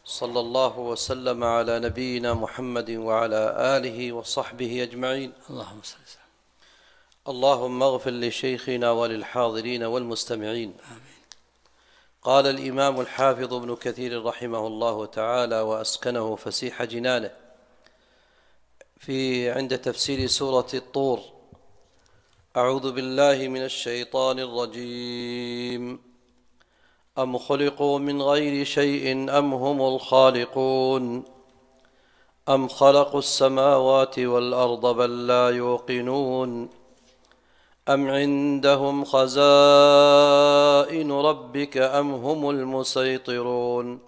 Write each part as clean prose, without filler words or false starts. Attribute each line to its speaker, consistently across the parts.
Speaker 1: صلى الله وسلم على نبينا محمد وعلى آله وصحبه أجمعين.
Speaker 2: اللهم صل وسلم.
Speaker 1: اللهم اغفر لشيخنا وللحاضرين والمستمعين.
Speaker 2: آمين.
Speaker 1: قال الإمام الحافظ ابن كثير رحمه الله تعالى وأسكنه فسيح جنانه عند تفسير سورة الطور: أعوذ بالله من الشيطان الرجيم. أم خلقوا من غير شيء أم هم الخالقون أم خلقوا السماوات والأرض بل لا يوقنون أم عندهم خزائن ربك أم هم المسيطرون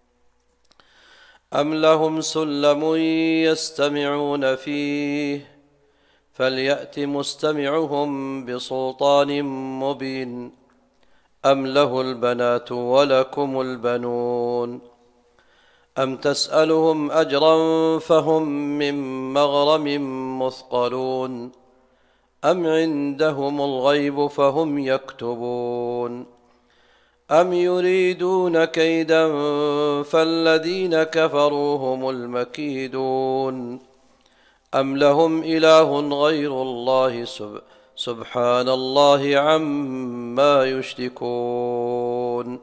Speaker 1: أم لهم سلم يستمعون فيه فليأت مستمعهم بسلطان مبين أم له البنات ولكم البنون أم تسألهم أجرا فهم من مغرم مثقلون أم عندهم الغيب فهم يكتبون أم يريدون كيدا فالذين كفروا هم المكيدون أم لهم إله غير الله سبحان الله عما يشركون.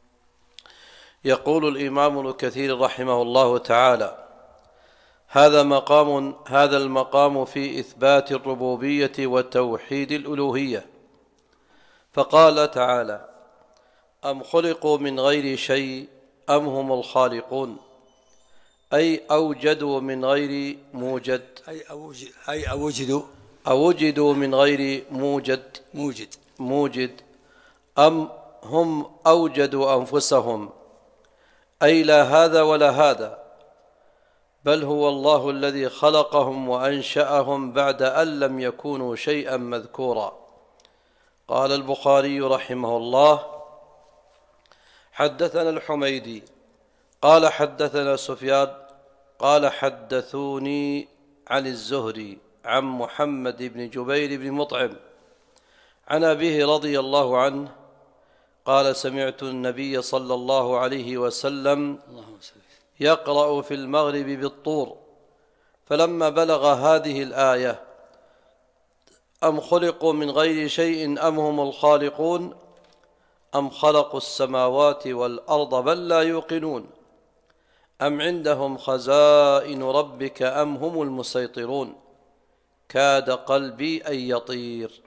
Speaker 1: يقول الإمام ابن كثير رحمه الله تعالى: هذا المقام في إثبات الربوبية وتوحيد الألوهية. فقال تعالى: أم خلقوا من غير شيء أم هم الخالقون، أي أوجدوا من غير موجد، أوجدوا من غير موجد أم هم أوجدوا أنفسهم، أي لا هذا ولا هذا، بل هو الله الذي خلقهم وأنشأهم بعد أن لم يكونوا شيئا مذكورا. قال البخاري رحمه الله: حدثنا الحميدي قال حدثنا سفيان قال حدثوني عن الزهري عن محمد بن جبير بن مطعم عن أبيه رضي الله عنه قال: سمعت النبي صلى الله عليه وسلم يقرأ في المغرب بالطور، فلما بلغ هذه الآية: أم خلقوا من غير شيء أم هم الخالقون أم خلقوا السماوات والأرض بل لا يوقنون أم عندهم خزائن ربك أم هم المسيطرون، كاد قلبي أن يطير.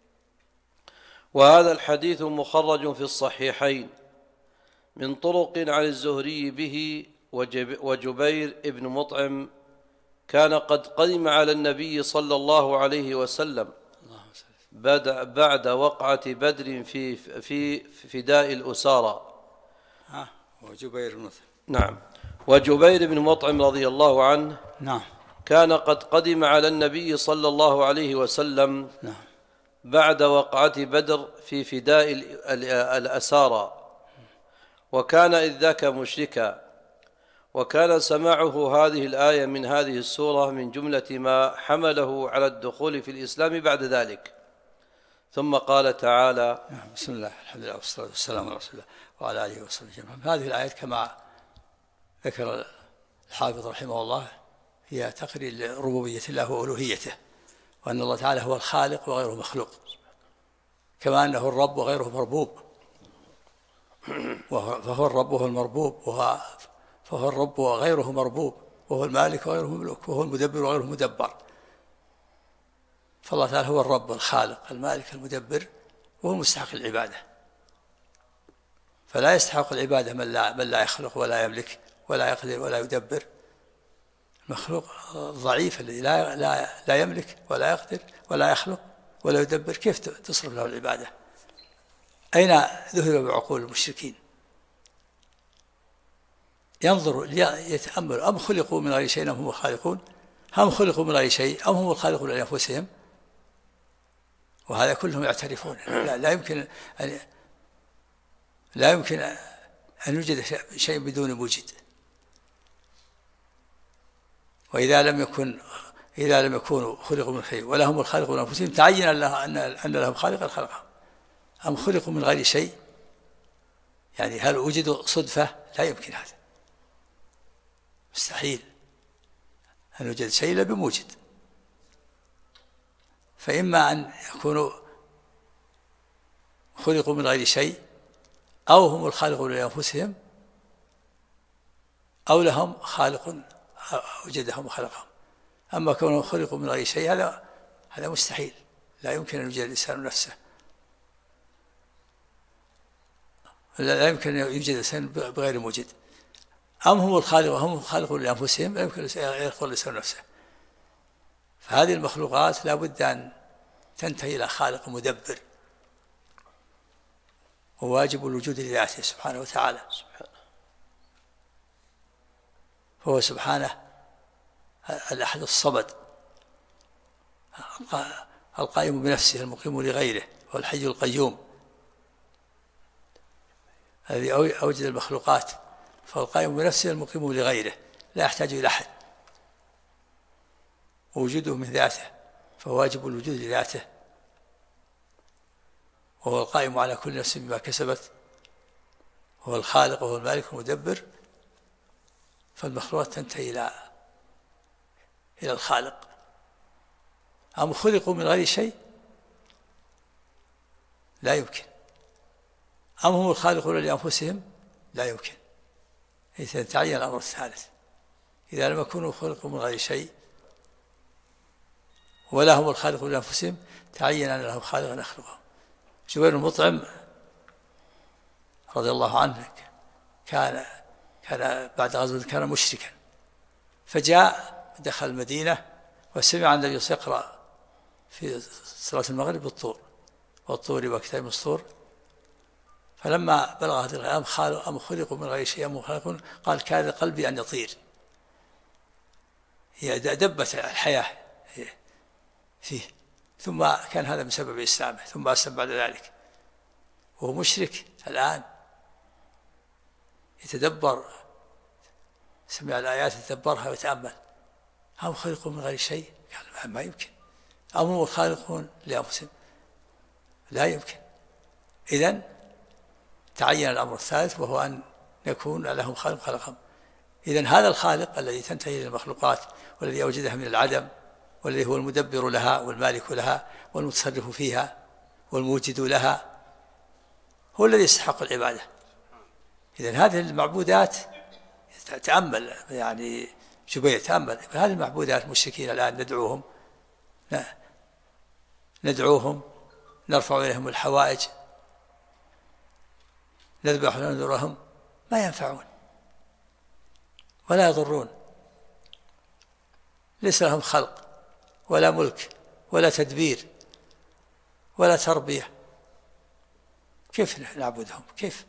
Speaker 1: وهذا الحديث مخرج في الصحيحين من طرق عن الزهري به، وجبير ابن مطعم كان قد قدم على النبي صلى الله عليه وسلم بعد وقعة بدر في فداء الأسارى. وجبير بن مطعم رضي الله عنه كان قد قدم على النبي صلى الله عليه وسلم بعد وقعة بدر في فداء الأسارى، وكان إذ ذاك مشركا، وكان سماعه هذه الآية من هذه السورة من جملة ما حمله على الدخول في الإسلام بعد ذلك. ثم قال تعالى:
Speaker 2: بسم الله الحمد لله والصلاة والسلام على رسول الله وعلى آله وصحبه أجمعين. هذه الآيات كما ذكر الحافظ رحمه الله هي تقرير ربوبية الله وألوهيته، وأن الله تعالى هو الخالق وغيره مخلوق، كما أنه الرب وغيره مربوب، فهو الرب وهو المربوب، فهو الرب وغيره مربوب، وهو المالك وغيره مملوك، وهو المدبر وغيره مدبر. فالله تعالى هو الرب الخالق المالك المدبر، وهو مستحق العبادة، فلا يستحق العبادة من لا يخلق ولا يملك ولا يقدر ولا يدبر. المخلوق ضعيف الذي لا يملك ولا يقدر ولا يخلق ولا يدبر، كيف تصرف له العبادة؟ أين ذهب بعقول المشركين؟ ينظر يتأمل: أم خلقوا من غير شيء أم هم الخالقون أم خلقوا من غير شيء أم هم الخالقون لأنفسهم. وهذا كلهم يعترفون لا يمكن أن يوجد شيء بدون موجد. وإذا لم يكونوا خلقوا من شيء ولا هم الخالقون لأنفسهم، تعين أن لهم خالقا خلقهم. أم خلقوا من غير شيء، يعني هل وجدوا صدفة؟ لا يمكن هذا. مستحيل أن يوجد شيء إلا بموجد. فإما أن يكونوا خلقوا من غير شيء، أو هم الخالقون لأنفسهم، أو لهم خالق أوجدهم وخلقهم. أما كونهم خلقوا من غير شيء هذا مستحيل، لا يمكن أن يوجد الإنسان نفسه، لا يمكن أن يوجد الإنسان بغير موجد. أم هم الخالق وهم خالقون لأنفسهم، لا يمكن أن يخلق الإنسان نفسه. فهذه المخلوقات لا بد أن تنتهي إلى خالق مدبر، وواجب الوجود لذاته سبحانه وتعالى. فهو سبحانه الأحد الصمد القائم بنفسه المقيم لغيره، هو الحي القيوم الذي أوجد المخلوقات، فهو القائم بنفسه المقيم لغيره، لا يحتاج إلى أحد، ووجوده من ذاته، فهو واجب الوجود لذاته، وهو القائم على كل نفس بما كسبت، وهو الخالق وهو المالك المدبر. فالمخلوقات تنتهي إلى الخالق. أم خلقوا من غير شيء؟ لا يمكن. أم هم الخالقون لأنفسهم؟ لا يمكن. إذا تعين الأمر الثالث، إذا لم يكونوا خلقوا من غير شيء ولا هم الخالقون لأنفسهم، تعين أن لهم خالق يخلقهم. جبير المطعم رضي الله عنه كان بعد غزوة كان مشركا، فجاء دخل المدينة وسمع النبي يقرأ في صلاة المغرب بالطور، والطور وكتاب مسطور. فلما بلغ هذه الآية أم خلقوا من غير شيء أم خلقوا، قال كاد قلبي أن يطير. هي دبت الحياة فيه. ثم كان هذا من سبب إسلامه، ثم أسلم بعد ذلك وهو مشرك. الآن يتدبر، سمع الآيات يتدبرها ويتأمل. هم خلقوا من غير شيء؟ قال ما يمكن. أم هم الخالقون لأنفسهم؟ لا يمكن. إذن تعين الأمر الثالث، وهو أن يكون لهم خالق خلقهم. إذن هذا الخالق الذي تنتهي إلى المخلوقات، والذي أوجدها من العدم، والذي هو المدبر لها والمالك لها والمتصرف فيها والموجد لها، هو الذي يستحق العبادة. إذن هذه المعبودات، تأمل يعني جبير، تأمل هذه المعبودات المشركين الآن ندعوهم، نرفع إليهم الحوائج، نذبح ونذرهم، ما ينفعون ولا يضرون، ليس لهم خلق ولا ملك ولا تدبير ولا تربية. كيف نعبدهم؟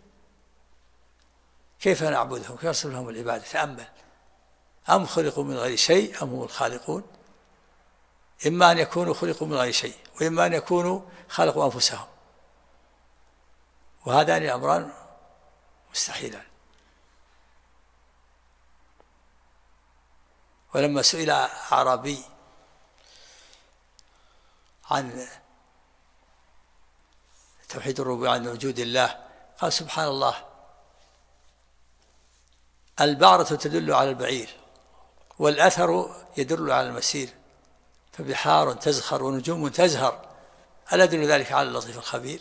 Speaker 2: كيف نعبدهم؟ كيف نصل لهم العبادة؟ تأمل. أم خلقوا من غير شيء أم هم الخالقون؟ إما أن يكونوا خلقوا من غير شيء، وإما أن يكونوا خلقوا أنفسهم، وهذان الأمران مستحيلان. ولما سئل أعرابي عن توحيد الربوبية عن وجود الله، قال سبحان الله، البعرة تدل على البعير، والأثر يدل على المسير، فبحار تزخر ونجوم تزهر، ألا يدل ذلك على اللطيف الخبير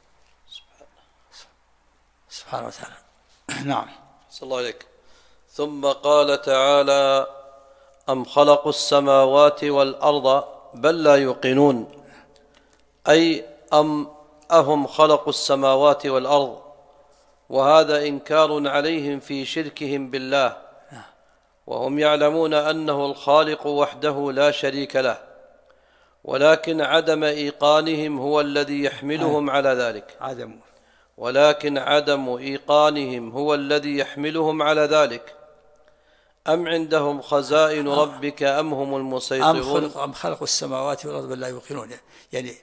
Speaker 2: سبحانه وتعالى. نعم.
Speaker 1: صلى الله عليك. ثم قال تعالى: أم خلقوا السماوات والأرض بل لا يوقنون، أي أهم خلقوا السماوات والأرض، وهذا إنكار عليهم في شركهم بالله، وهم يعلمون أنه الخالق وحده لا شريك له، ولكن عدم إيقانهم هو الذي يحملهم على ذلك. ولكن عدم إيقانهم هو الذي يحملهم على ذلك. أم عندهم خزائن ربك أم هم المسيطرون.
Speaker 2: أم خلقوا السماوات والأرض بل لا يوقنون، يعني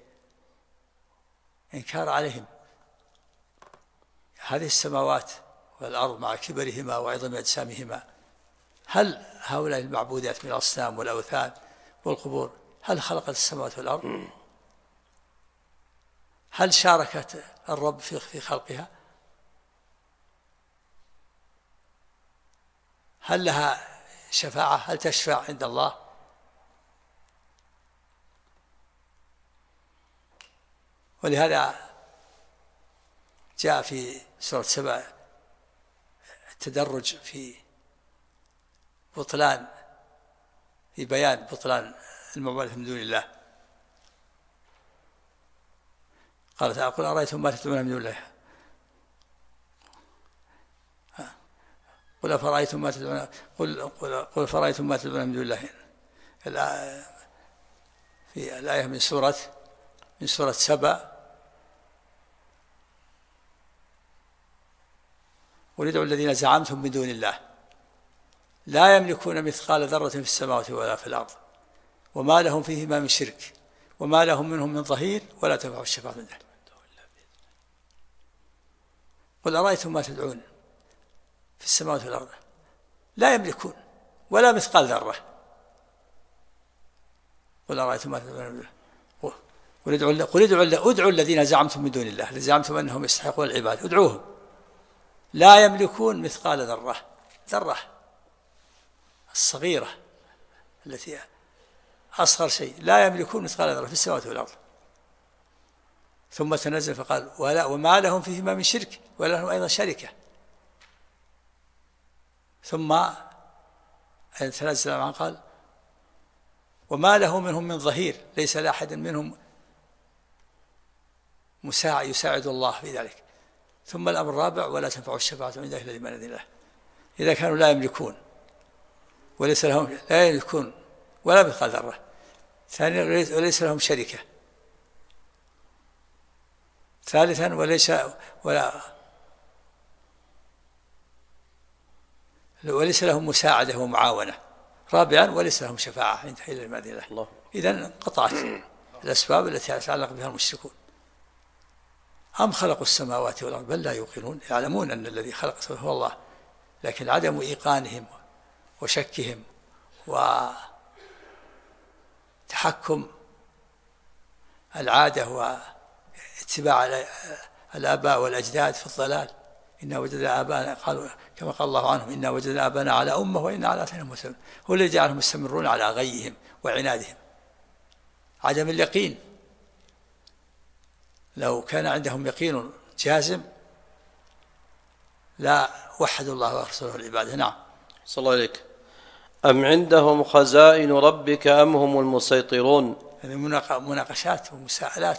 Speaker 2: إنكار عليهم هذه السماوات والأرض مع كبرهما وعظم أجسامهما. هل هؤلاء المعبودات من الأصنام والأوثان والقبور هل خلقت السماوات والأرض؟ هل شاركت الرب في خلقها؟ هل لها الشفاعة هل تشفع عند الله؟ ولهذا جاء في سورة سبأ التدرج في بيان بطلان المعبودة من دون الله. قال تعالى: قل أرأيتم ما تدعون من دون الله قل فرأيتم ما تدعون قل فرأيتم ما تدعون من دون الله. في الآية من سورة سبأ: قل ادعوا الذين زعمتم من دون الله لا يملكون مثقال ذرة في السماوات ولا في الأرض وما لهم فيهما من شرك وما لهم منهم من ظهير ولا تنفع الشفاعة عنده. قل أرأيتم ما تدعون في السماوات والأرض لا يملكون ولا مثقال ذرة. قل أرأيتم ما تدعون قل ادعوا الذين زعمتم من دون الله زعمتم أنهم يستحقون العبادة ادعوهم لا يملكون مثقال ذرة الصغيرة التي أصغر شيء، لا يملكون مثقال ذرة في السماوات والأرض. ثم تنزل فقال: وما لهم فيهما من شرك ولا لهم أيضا شركة. ثم تنزل عنه قال: وما له منهم من ظهير، ليس لأحد منهم يساعد الله في ذلك. ثم الأمر الرابع: ولا تنفع الشفاعة عنده إلا لمن أذن له. إذا كانوا لا يملكون وليس لهم لا يملكون ولا مثقال ذرة. ثانيا: وليس لهم شركة. ثالثا: وليس لهم مساعدة ومعاونة. رابعا: وليس لهم شفاعة عندها إلا لمن أذن له. إذن انقطعت الأسباب التي يتعلق بها المشركون. أم خلقوا السماوات والأرض بل لا يوقنون، يعلمون أن الذي خلق هو الله، لكن عدم إيقانهم وشكهم وتحكم العادة واتباع الآباء والأجداد في الضلال. إنا وجدنا آباءنا، قالوا كما قال الله عنهم: إنا وجدنا آباءنا على أمة وإنا على آثارهم مهتدون. هو الذي جعلهم يستمرون على غيهم وعنادهم. عدم اليقين، لو كان عندهم يقين جازم لا وحدوا الله ورسوله العبادة. نعم.
Speaker 1: صلى الله عليك. أم عندهم خزائن ربك أم هم المسيطرون؟
Speaker 2: هذه مناقشات ومساءلات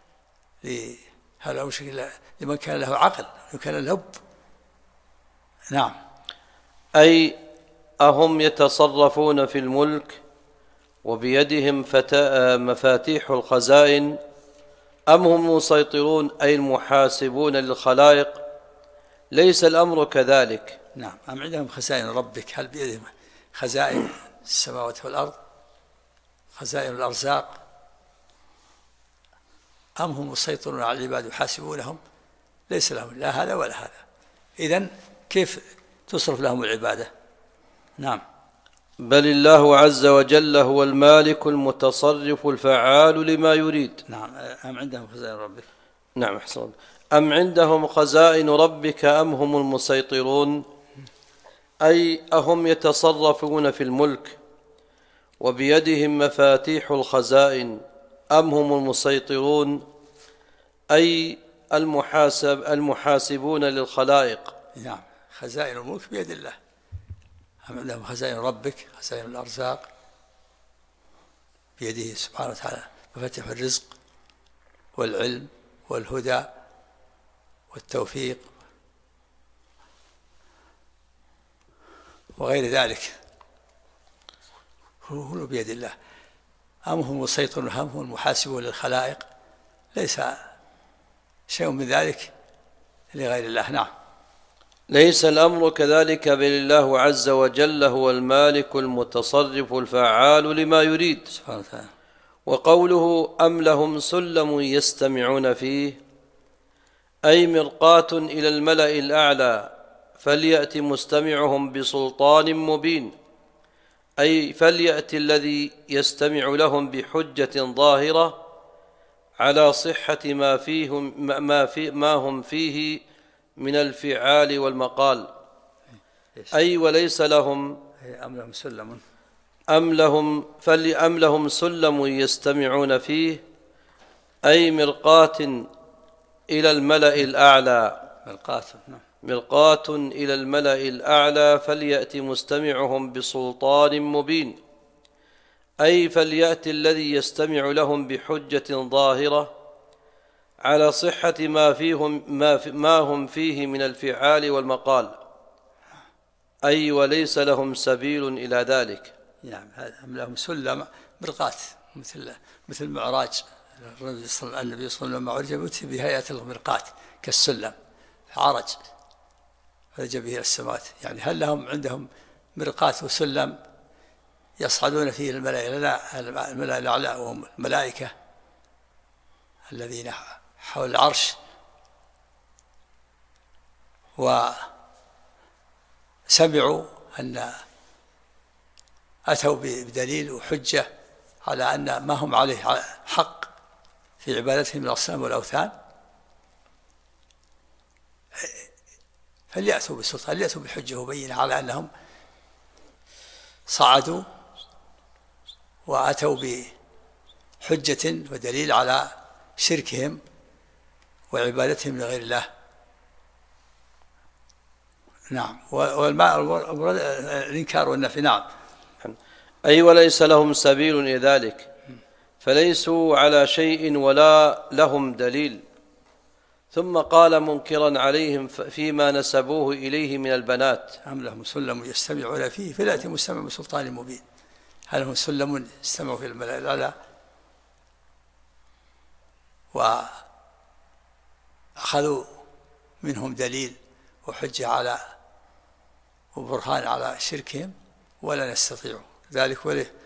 Speaker 2: لمن كان له عقل وكان له لب. نعم.
Speaker 1: أي أهم يتصرفون في الملك وبيدهم مفاتيح الخزائن أم هم المسيطرون أي المحاسبون للخلائق؟ ليس الأمر كذلك.
Speaker 2: نعم. أم عندهم خزائن ربك، هل بيدهم خزائن السماوات والأرض، خزائن الأرزاق، أم هم مسيطرون على العباد يحاسبونهم؟ ليس لهم لا هذا ولا هذا. إذن كيف تصرف لهم العبادة؟ نعم.
Speaker 1: بل الله عز وجل هو المالك المتصرف الفعال لما يريد.
Speaker 2: نعم. أم عندهم خزائن ربك.
Speaker 1: نعم أحسن. أم عندهم خزائن ربك أم هم المسيطرون أي أهم يتصرفون في الملك وبيدهم مفاتيح الخزائن أم هم المسيطرون أي المحاسبون للخلائق.
Speaker 2: نعم. خزائن الملك بيد الله. أم عندهم خزائن ربك، خزائن الأرزاق بيده سبحانه وتعالى، مفاتيح الرزق والعلم والهدى والتوفيق وغير ذلك، هو بيد الله. أم هم المسيطرون أم هم المحاسبون للخلائق؟ ليس شيء من ذلك لغير الله. نعم.
Speaker 1: ليس الأمر كذلك، بل الله عز وجل هو المالك المتصرف الفعال لما يريد
Speaker 2: سبحانه وتعالى.
Speaker 1: وقوله أم لهم سلم يستمعون فيه أي مرقاة إلى الملأ الأعلى فليأت مستمعهم بسلطان مبين، أي فليأتي الذي يستمع لهم بحجة ظاهرة على صحة ما هم فيه من الفعال والمقال. أي وليس لهم
Speaker 2: أم لهم سلم
Speaker 1: أم لهم سلم يستمعون فيه أي مرقاة إلى الملأ الأعلى. مرقاة إلى الملأ الأعلى فليأت مستمعهم بسلطان مبين، أي فليأت الذي يستمع لهم بحجة ظاهرة على صحة ما هم فيه من الفعال والمقال، أي وليس لهم سبيل إلى ذلك.
Speaker 2: نعم، أم لهم سلم مرقاة مثل معراج النبي صلى الله عليه وسلم لما عرج بهيئة المرقاة كالسلم عرج فرج به السماوات. يعني هل لهم عندهم مرقاة وسلم يصعدون فيه الملأ الأعلى وهم الملائكة الذين حول العرش، وسمعوا أن أتوا بدليل وحجة على أن ما هم عليه حق في عبادتهم الأصنام والأوثان، فليأتوا بالسلطان، ليأتوا بحجة وبينة على أنهم صعدوا وأتوا بحجة ودليل على شركهم وعبادتهم لغير الله. نعم، الإنكار والنفي. نعم،
Speaker 1: أي وليس لهم سبيل إلى ذلك، فليسوا على شيء ولا لهم دليل. ثم قال منكرا عليهم فيما نسبوه إليه من البنات:
Speaker 2: أم لهم سلم يستمعون فيه فليأتي مستمع بسلطان مبين. هل هم سلم استمعوا في الملأ الأعلى وأخذوا منهم دليل وحجة على وبرهان على شركهم؟ ولا نستطيع ذلك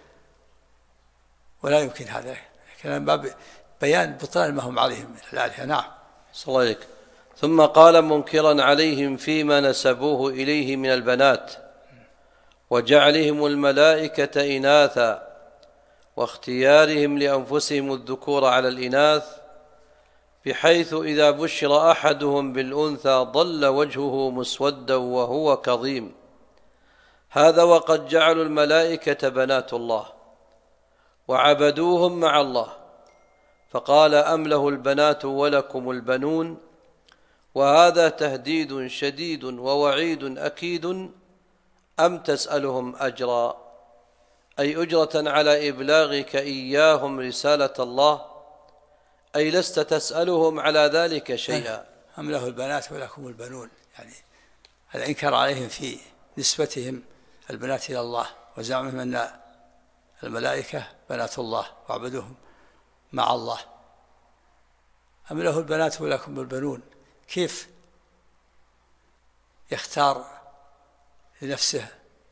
Speaker 2: ولا يمكن هذا، كلام باب بيان بطلان ما هم عليه من الآلهة. نعم،
Speaker 1: صلى الله عليك. ثم قال منكرا عليهم فيما نسبوه إليه من البنات وجعلهم الملائكة إناثا واختيارهم لأنفسهم الذكور على الإناث، بحيث إذا بشر أحدهم بالأنثى ظل وجهه مسودا وهو كظيم. هذا وقد جعلوا الملائكة بنات الله وعبدوهم مع الله، فقال: أم له البنات ولكم البنون. وهذا تهديد شديد ووعيد أكيد. أم تسألهم أجرا، أي أجرة على إبلاغك إياهم رسالة الله، أي لست تسألهم على ذلك شيئا.
Speaker 2: أم له البنات ولكم البنون، يعني الإنكار عليهم في نسبتهم البنات إلى الله وزعمهم أن الملائكة بنات الله وعبدوهم مع الله. أم له البنات ولكم البنون، كيف يختار لنفسه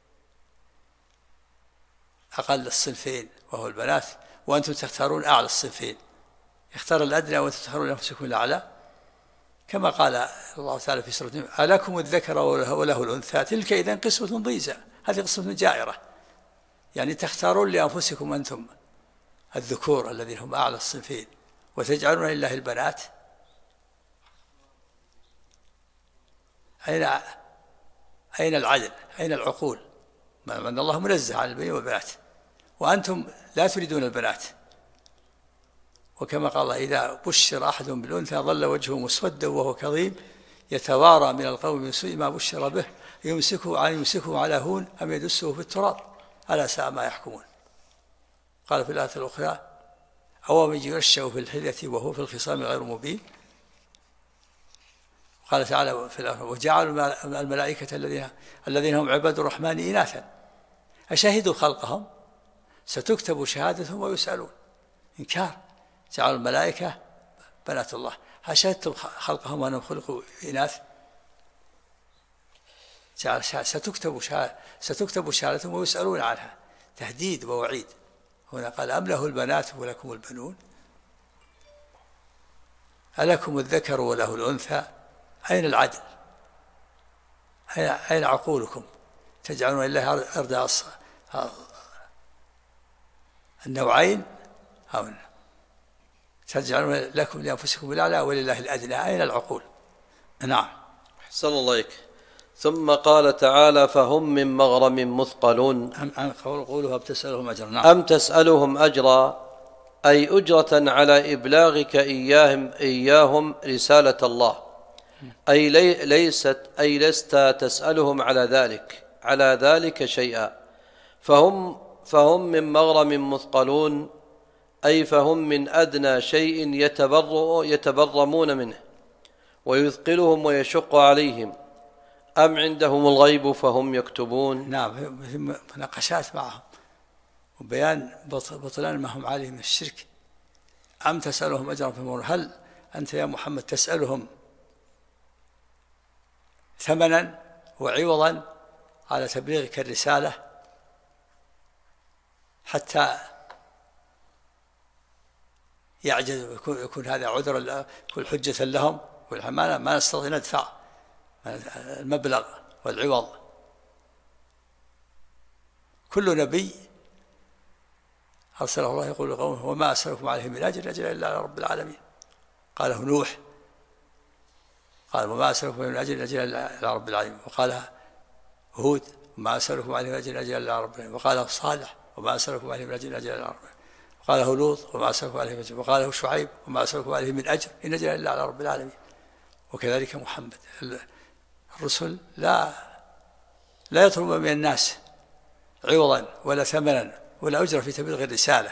Speaker 2: أقل الصنفين وهو البنات، وأنتم تختارون أعلى الصنفين؟ يختار الأدنى وأنتم تختارون أنفسكم الأعلى، كما قال الله تعالى في سورة: ألكم الذكر وله الأنثى تلك إذن قسمة ضيزى. هذه قسمة جائرة، يعني تختارون لأنفسكم أنتم الذكور الذين هم أعلى الصنفين وتجعلون لله البنات. أين العدل؟ أين العقول؟ أن الله منزه عن البنين والبنات وأنتم لا تريدون البنات. وكما قال الله: إذا بشر أحدهم بالأنثى ظل وجهه مسودا وهو كظيم يتوارى من القوم من سوء ما بشر به يمسكه على هون أم يدسه في التراب ألا ساء ما يحكمون. قال في الآية الأخرى: أو من ينشأ في الحلية وهو في الخصام غير مبين. قال تعالى في الآخر: وجعلوا الملائكة الذين هم عباد الرحمن إناثا أشهدوا خلقهم ستكتب شهادتهم ويسألون. إنكار، جعلوا الملائكة بنات الله، أشهدتم خلقهم وأنهم خلقوا إناث؟ ستكتب شهادتهم ويسألون عنها، تهديد ووعيد. هنا قال: أم له البنات ولكم البنون. ألكم الذكر وله الأنثى، أين العدل؟ أين عقولكم؟ تجعلون لله أرض النوعين، أو تجعلون لكم لأنفسكم الأعلى ولله الأدنى، أين العقول؟ نعم.
Speaker 1: أحسن الله إليك. ثم قال تعالى فهم من مغرم مثقلون.
Speaker 2: عن قوله أم تسألهم أجرا. نعم.
Speaker 1: أم تسألهم أجرا أي أجرة على إبلاغك إياهم رسالة الله، أي لست تسألهم على ذلك شيئا. فهم من مغرم مثقلون أي فهم من أدنى شيء يتبرمون منه ويثقلهم ويشق عليهم. أم عندهم الغيب فهم يكتبون.
Speaker 2: نعم، مناقشات معهم وبيان بطلان ما هم عليه من الشرك. أم تسألهم أجرا فهم، هل أنت يا محمد تسألهم ثمنا وعوضا على تبليغك الرسالة حتى يعجز يكون هذا عذرا، يكون حجة لهم، ما نستطيع ندفع المبلغ والعوض. كل نبي أرسله الله يقول لقومه وما أسألكم عليه من أجر إلا على رب العالمين. قاله نوح، قال وما أسألكم من أجر إلا على رب العالمين. وقالها هود وما أسألكم عليه من أجر إلا على رب العالمين. وقاله صالح وما أسألكم عليه من أجر إلا على رب العالمين. وقاله لوط وما أسألكم عليه من أجر. وقاله شعيب وما أسألكم عليه من أجر إن أجر إلا على رب العالمين. وكذلك محمد. الرسل لا يطلب من الناس عوضا ولا ثمنا ولا أجر في تبليغ الرسالة.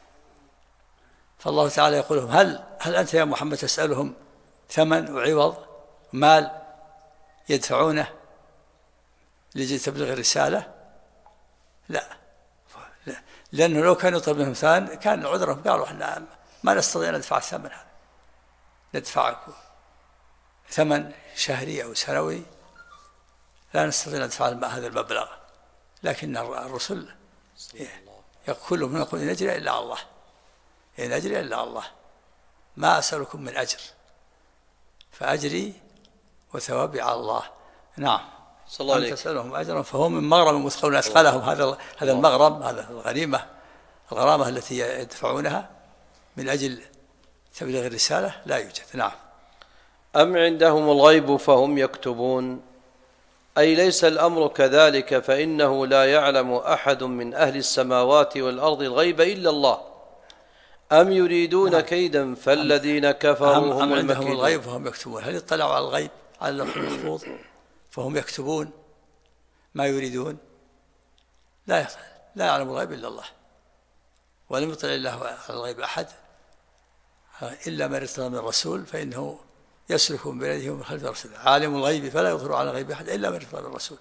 Speaker 2: فالله تعالى يقول لهم هل أنت يا محمد تسألهم ثمن وعوض مال يدفعونه لجل تبليغ الرسالة؟ لا، لأنه لو كان يطلب منهم ثمن كان عذرهم قالوا احنا ما نستطيع أن ندفع الثمن هذا، ندفع ثمن شهري أو سنوي لا نستطيع أن ندفع هذا المبلغ. لكن الرسل كلهم يقول إن أجري إلا الله، إن أجري إلا الله، ما أسألكم من أجر، فأجري وثوابي على الله. نعم. أم تسألهم أجرا فهم من مغرم مثقلون. أثقلهم هذا المغرم، هذا الغرامة التي يدفعونها من أجل تبليغ الرسالة لا يوجد. نعم.
Speaker 1: أم عندهم الغيب فهم يكتبون أي ليس الأمر كذلك، فإنه لا يعلم أحد من أهل السماوات والأرض الغيب إلا الله. أم يريدون كيدا فالذين كفروا هم المكيدون.
Speaker 2: عندهم الغيب فهم يكتبون. هل اطلعوا على الغيب على اللوح المحفوظ فهم يكتبون ما يريدون؟ لا يعلم الغيب إلا الله، ولم يطلع الله على الغيب أحد إلا من ارتضى من الرسول فإنه يسلك من بين يديه ومن خلفه رصدا. عالم الغيب فلا يظهر على الغيب أحد إلا من ارتضى من الرسول.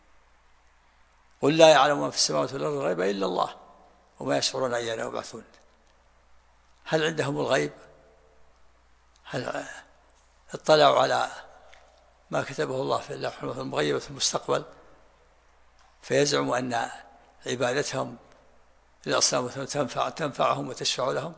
Speaker 2: قل لا يعلم من في السماوات والأرض الغيب إلا الله وما يشعرون أيان يبعثون. هل عندهم الغيب؟ هل اطلعوا على ما كتبه الله في اللوح المغيب في المستقبل فيزعموا أن عبادتهم للأصنام تنفعهم وتشفع لهم؟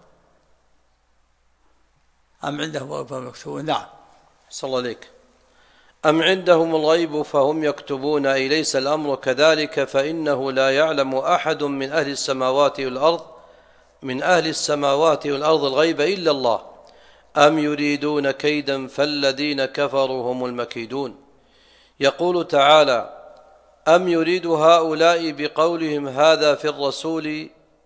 Speaker 2: أم عندهم الغيب فهم يكتبون. نعم.
Speaker 1: صلى الله عليك. أم عندهم الغيب فهم يكتبون أي ليس الأمر كذلك، فإنه لا يعلم أحد من أهل السماوات والأرض الغيب إلا الله. أم يريدون كيدا فالذين كفروا هم المكيدون. يقول تعالى أم يريد هؤلاء بقولهم هذا في الرسول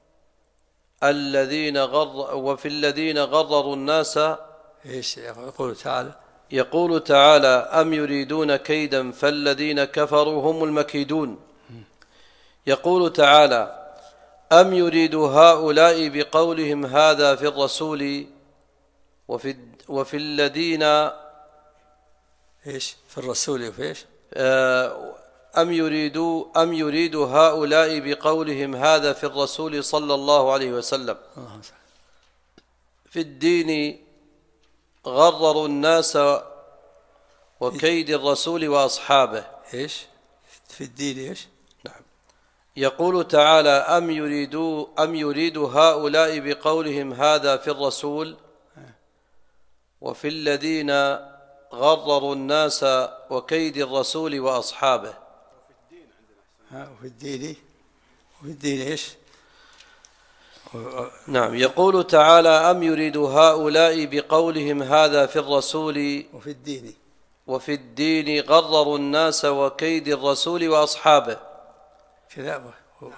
Speaker 1: وفي الذين غرروا الناس.
Speaker 2: إيش
Speaker 1: يقول تعالى أم يريدون كيدا فالذين كفروا هم المكيدون. يقول تعالى أم يريد هؤلاء بقولهم هذا في الرسول وفي الذين
Speaker 2: إيش في الرسول وفي إيش
Speaker 1: أم يريد هؤلاء بقولهم هذا في الرسول صلى الله عليه وسلم في الدين غرروا الناس وكيد الرسول وأصحابه.
Speaker 2: إيش في الدين إيش؟
Speaker 1: نعم. يقول تعالى أم يريد هؤلاء بقولهم هذا في الرسول وفي الذين غرروا الناس وكيد الرسول وأصحابه.
Speaker 2: وفي الدين إيش؟
Speaker 1: نعم. يقول تعالى أم يريد هؤلاء بقولهم هذا في الرسول
Speaker 2: وفي الدين
Speaker 1: وفي الدين غرروا الناس وكيد الرسول وأصحابه.
Speaker 2: كذا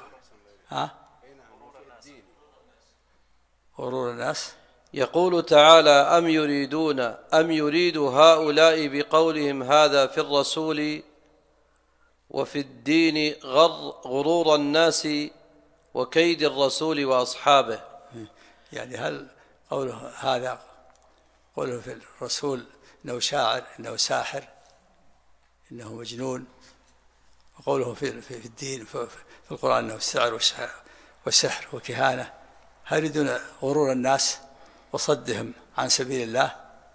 Speaker 2: غرور الناس.
Speaker 1: يقول تعالى: أم يريد هؤلاء بقولهم هذا في الرسول وفي الدين غرور الناس وكيد الرسول وأصحابه.
Speaker 2: يعني هل قوله هذا قوله في الرسول إنه شاعر، إنه ساحر، إنه مجنون، وقوله في الدين في القرآن إنه السعر والسحر وكهانة، هل يريدون غرور الناس وصدهم عن سبيل الله؟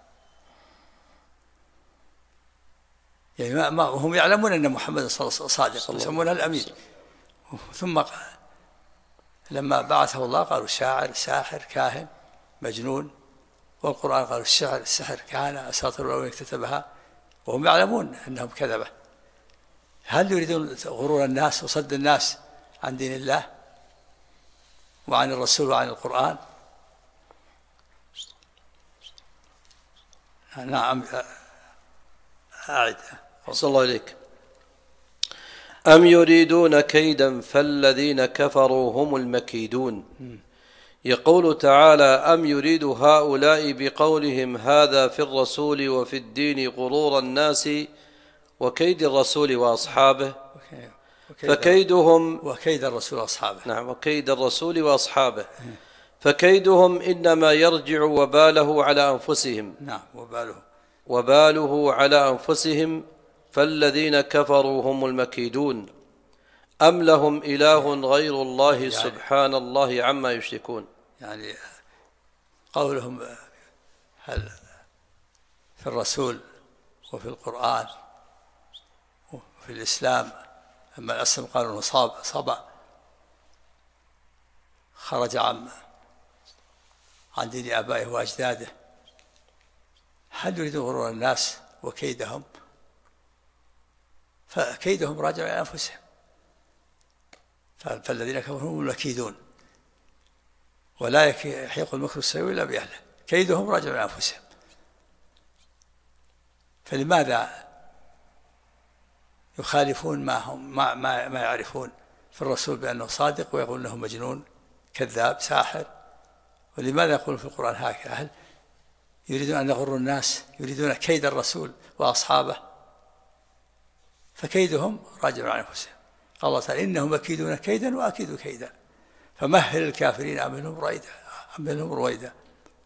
Speaker 2: يعني ما هم يعلمون أن محمد صلى الله عليه وسلم صادق، يسمونه الأمين، ثم لما بعثه الله قالوا شاعر، ساحر، كاهن، مجنون، والقرآن قالوا السحر، كهانة، أساطير الأولين اكتتبها، وهم يعلمون أنهم كذبة. هل يريدون غرور الناس وصد الناس عن دين الله وعن الرسول وعن القرآن؟ نعم. أعد.
Speaker 1: صلى الله عليك. أم يريدون كيدا فالذين كفروا هم المكيدون. يقول تعالى: أم يريد هؤلاء بقولهم هذا في الرسول وفي الدين غرور الناس وكيد الرسول وأصحابه فكيدهم
Speaker 2: وكيد الرسول وأصحابه.
Speaker 1: نعم، وكيد الرسول وأصحابه فكيدهم إنما يرجع وباله على أنفسهم.
Speaker 2: نعم،
Speaker 1: وباله على أنفسهم فالذين كفروا هم المكيدون. أم لهم إله غير الله سبحان الله عما يشركون.
Speaker 2: يعني قولهم هل في الرسول وفي القرآن وفي الإسلام، أما الأسلام قالوا أنه صبع خرج عن دين آبائه وأجداده. هل يريدون غرور الناس وكيدهم؟ فكيدهم راجع إلى أنفسهم، فالذين كفروا هم المكيدون، ولا يحيق المكر السيء إلا بأهله. كيدهم راجع إلى أنفسهم. فلماذا يخالفون ما يعرفون في الرسول بأنه صادق ويقول أنه مجنون كذاب ساحر؟ ولماذا يقولون في القرآن هكذا؟ هل يريدون أن يغروا الناس؟ يريدون كيد الرسول وأصحابه، فكيدهم راجع عن أنفسهم. قال الله تعالى: إنهم يكيدون كيدا وأكيد كيدا فمهل الكافرين أمهلهم رويدا.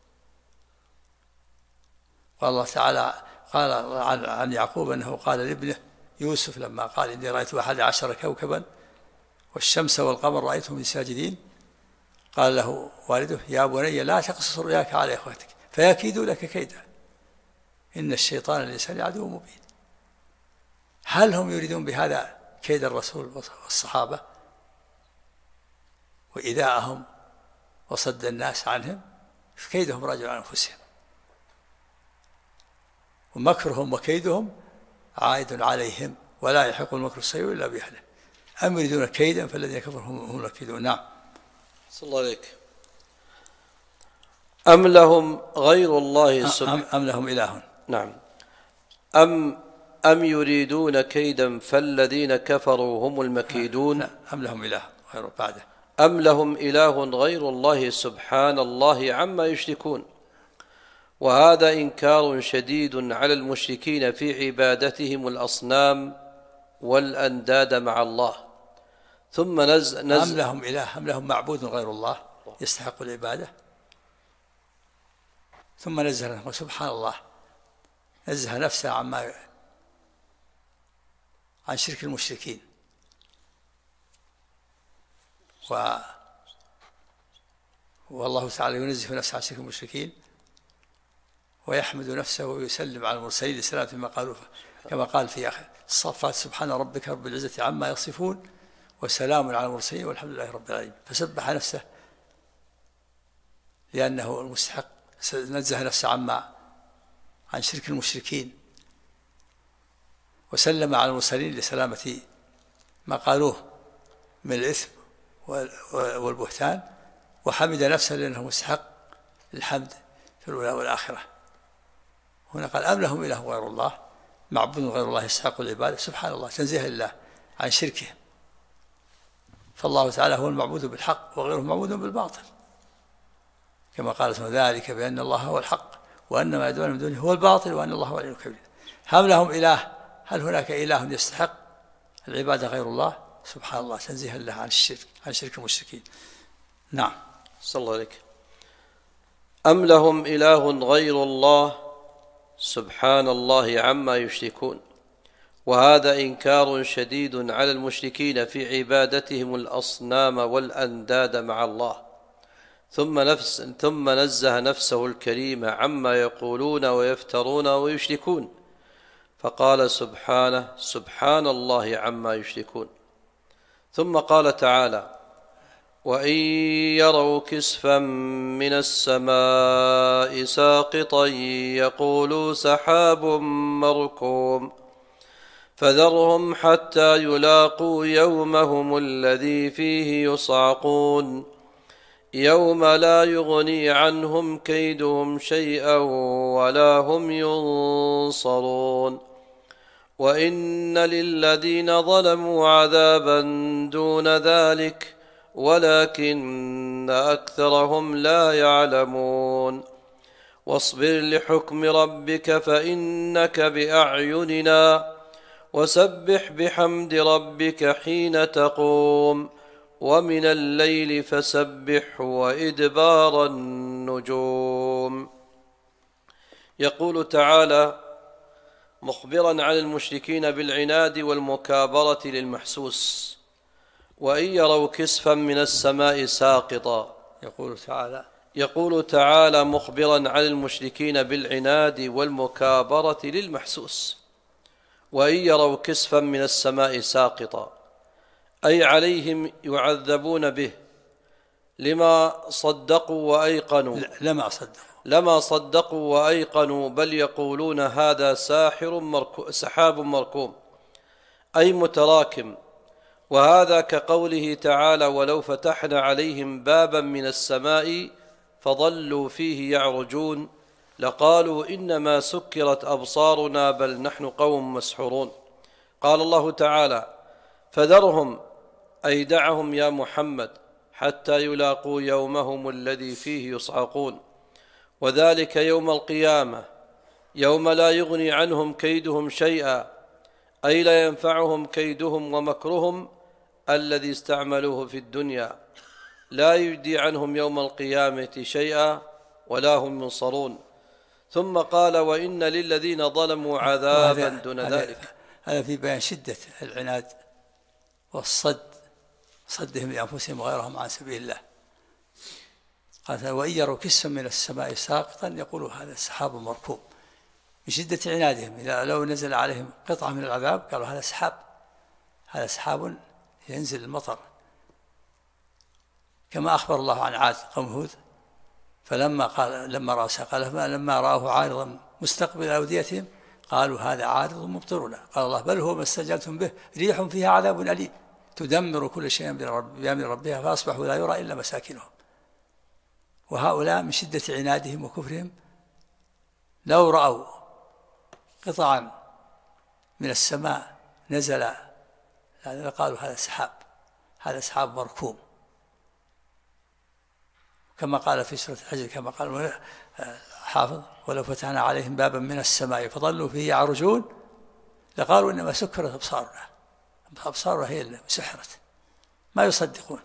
Speaker 2: قال الله تعالى قال عن يعقوب أنه قال لابنه يوسف لما قال: إني رأيت 11 كوكبا والشمس والقمر رأيتهم ساجدين، قال له والده: يا بني لا تقصص رؤياك على إخوتك فيكيدوا لك كيدا إن الشيطان للإنسان عدو مبين. هل هم يريدون بهذا كيد الرسول والصحابة وإيذاءهم وصد الناس عنهم؟ كيدهم راجع عن أنفسهم، ومكرهم وكيدهم عائد عليهم، ولا يحق المكر السيء إلا بأهله. أم يريدون كيدا فالذين كفروا هم الكيدون. نعم.
Speaker 1: صلى الله عليك. أم لهم غير الله
Speaker 2: أم لهم إله.
Speaker 1: نعم. أم يريدون كيدا فالذين كفروا هم المكيدون.
Speaker 2: أم لهم إله غير بعده.
Speaker 1: أم لهم إله غير الله سبحان الله عما يشركون. وهذا إنكار شديد على المشركين في عبادتهم الأصنام والأنداد مع الله. ثم
Speaker 2: أم لهم إله، أم لهم معبود غير الله يستحق العبادة. ثم نزه سبحان الله، نزه نفسه عن شرك المشركين. والله تعالى ينزه نفسه عن شرك المشركين ويحمد نفسه ويسلم على المرسلين لسلامة ما قالوا، كما قال في آخر الصفات: سبحان ربك رب العزة عما يصفون وسلام على المرسلين والحمد لله رب العالمين. فسبح نفسه لأنه المستحق، نزه نفسه عن شرك المشركين، وسلم على المرسلين لسلامة ما قالوه من الإثم والبهتان، وحمد نفسه لأنه مستحق الحمد في الأولى والآخرة. هنا قال: أم لهم إله غير الله معبود غير الله يستحق العبادة، سبحان الله تنزيه لله عن شركه، فالله تعالى هو المعبود بالحق وغيره معبود بالباطل، كما قال ذلك بأن الله هو الحق وأن ما يدعون من دونه هو الباطل وأن الله هو العلي الكبير. هل لهم إله؟ هل هناك إله يستحق العبادة غير الله؟ سبحان الله تنزيه لله عن الشرك، عن شرك المشركين. نعم.
Speaker 1: صلى الله عليك. أم لهم إله غير الله سبحان الله عما يشركون. وهذا إنكار شديد على المشركين في عبادتهم الأصنام والأنداد مع الله، ثم نزه نفسه الكريمة عما يقولون ويفترون ويشركون، فقال سبحانه: سبحان الله عما يشركون. ثم قال تعالى: وإن يروا كسفا من السماء ساقطا يقولوا سحاب مركوم فذرهم حتى يلاقوا يومهم الذي فيه يصعقون يوم لا يغني عنهم كيدهم شيئا ولا هم ينصرون. وإن للذين ظلموا عذابا دون ذلك ولكن أكثرهم لا يعلمون. واصبر لحكم ربك فإنك بأعيننا وسبح بحمد ربك حين تقوم ومن الليل فسبح وإدبار النجوم. يقول تعالى مخبرا عن المشركين بالعناد والمكابرة للمحسوس: وإن يروا كسفا من السماء ساقطا. يقول تعالى مخبرا عن المشركين بالعناد والمكابرة للمحسوس: وإن يروا كسفا من السماء ساقطا، أي عليهم يعذبون به لما صدقوا وأيقنوا لما صدقوا وأيقنوا، بل يقولون هذا سحاب مركوم أي متراكم. وهذا كقوله تعالى: ولو فتحنا عليهم بابا من السماء فظلوا فيه يعرجون لقالوا إنما سكرت أبصارنا بل نحن قوم مسحورون. قال الله تعالى: فذرهم أي دعهم يا محمد حتى يلاقوا يومهم الذي فيه يصعقون، وذلك يوم القيامة، يوم لا يغني عنهم كيدهم شيئا، أي لا ينفعهم كيدهم ومكرهم الذي استعملوه في الدنيا، لا يجدي عنهم يوم القيامة شيئا ولا هم ينصرون. ثم قال: وإن للذين ظلموا عذابا دون ذلك.
Speaker 2: هذا في بيان شدة العناد صدهم لأنفسهم وغيرهم عن سبيل الله. قال: وإن يروا كسفا من السماء ساقطا يقولوا هذا سحاب مركوم، من شدة عنادهم. إذا لو نزل عليهم قطعة من العذاب قالوا هذا سحاب ينزل المطر، كما أخبر الله عن عاد قوم هود لما رأوه عارضا مستقبل أوديتهم قالوا هذا عارض ممطرنا. قال الله: بل هو ما استعجلتم به ريح فيها عذاب أليم تدمر كل شيء بأمر ربها فأصبحوا لا يرى إلا مساكنهم. وهؤلاء من شدة عنادهم وكفرهم لو رأوا قطعا من السماء نزل قالوا هذا سحاب مركوم، كما قال في سورة الحجر، كما قال حافظ: ولو فتحنا عليهم بابا من السماء فظلوا فيه يعرجون لقالوا إنما سكرت أبصارنا هي اللي سحرت، ما يصدقون.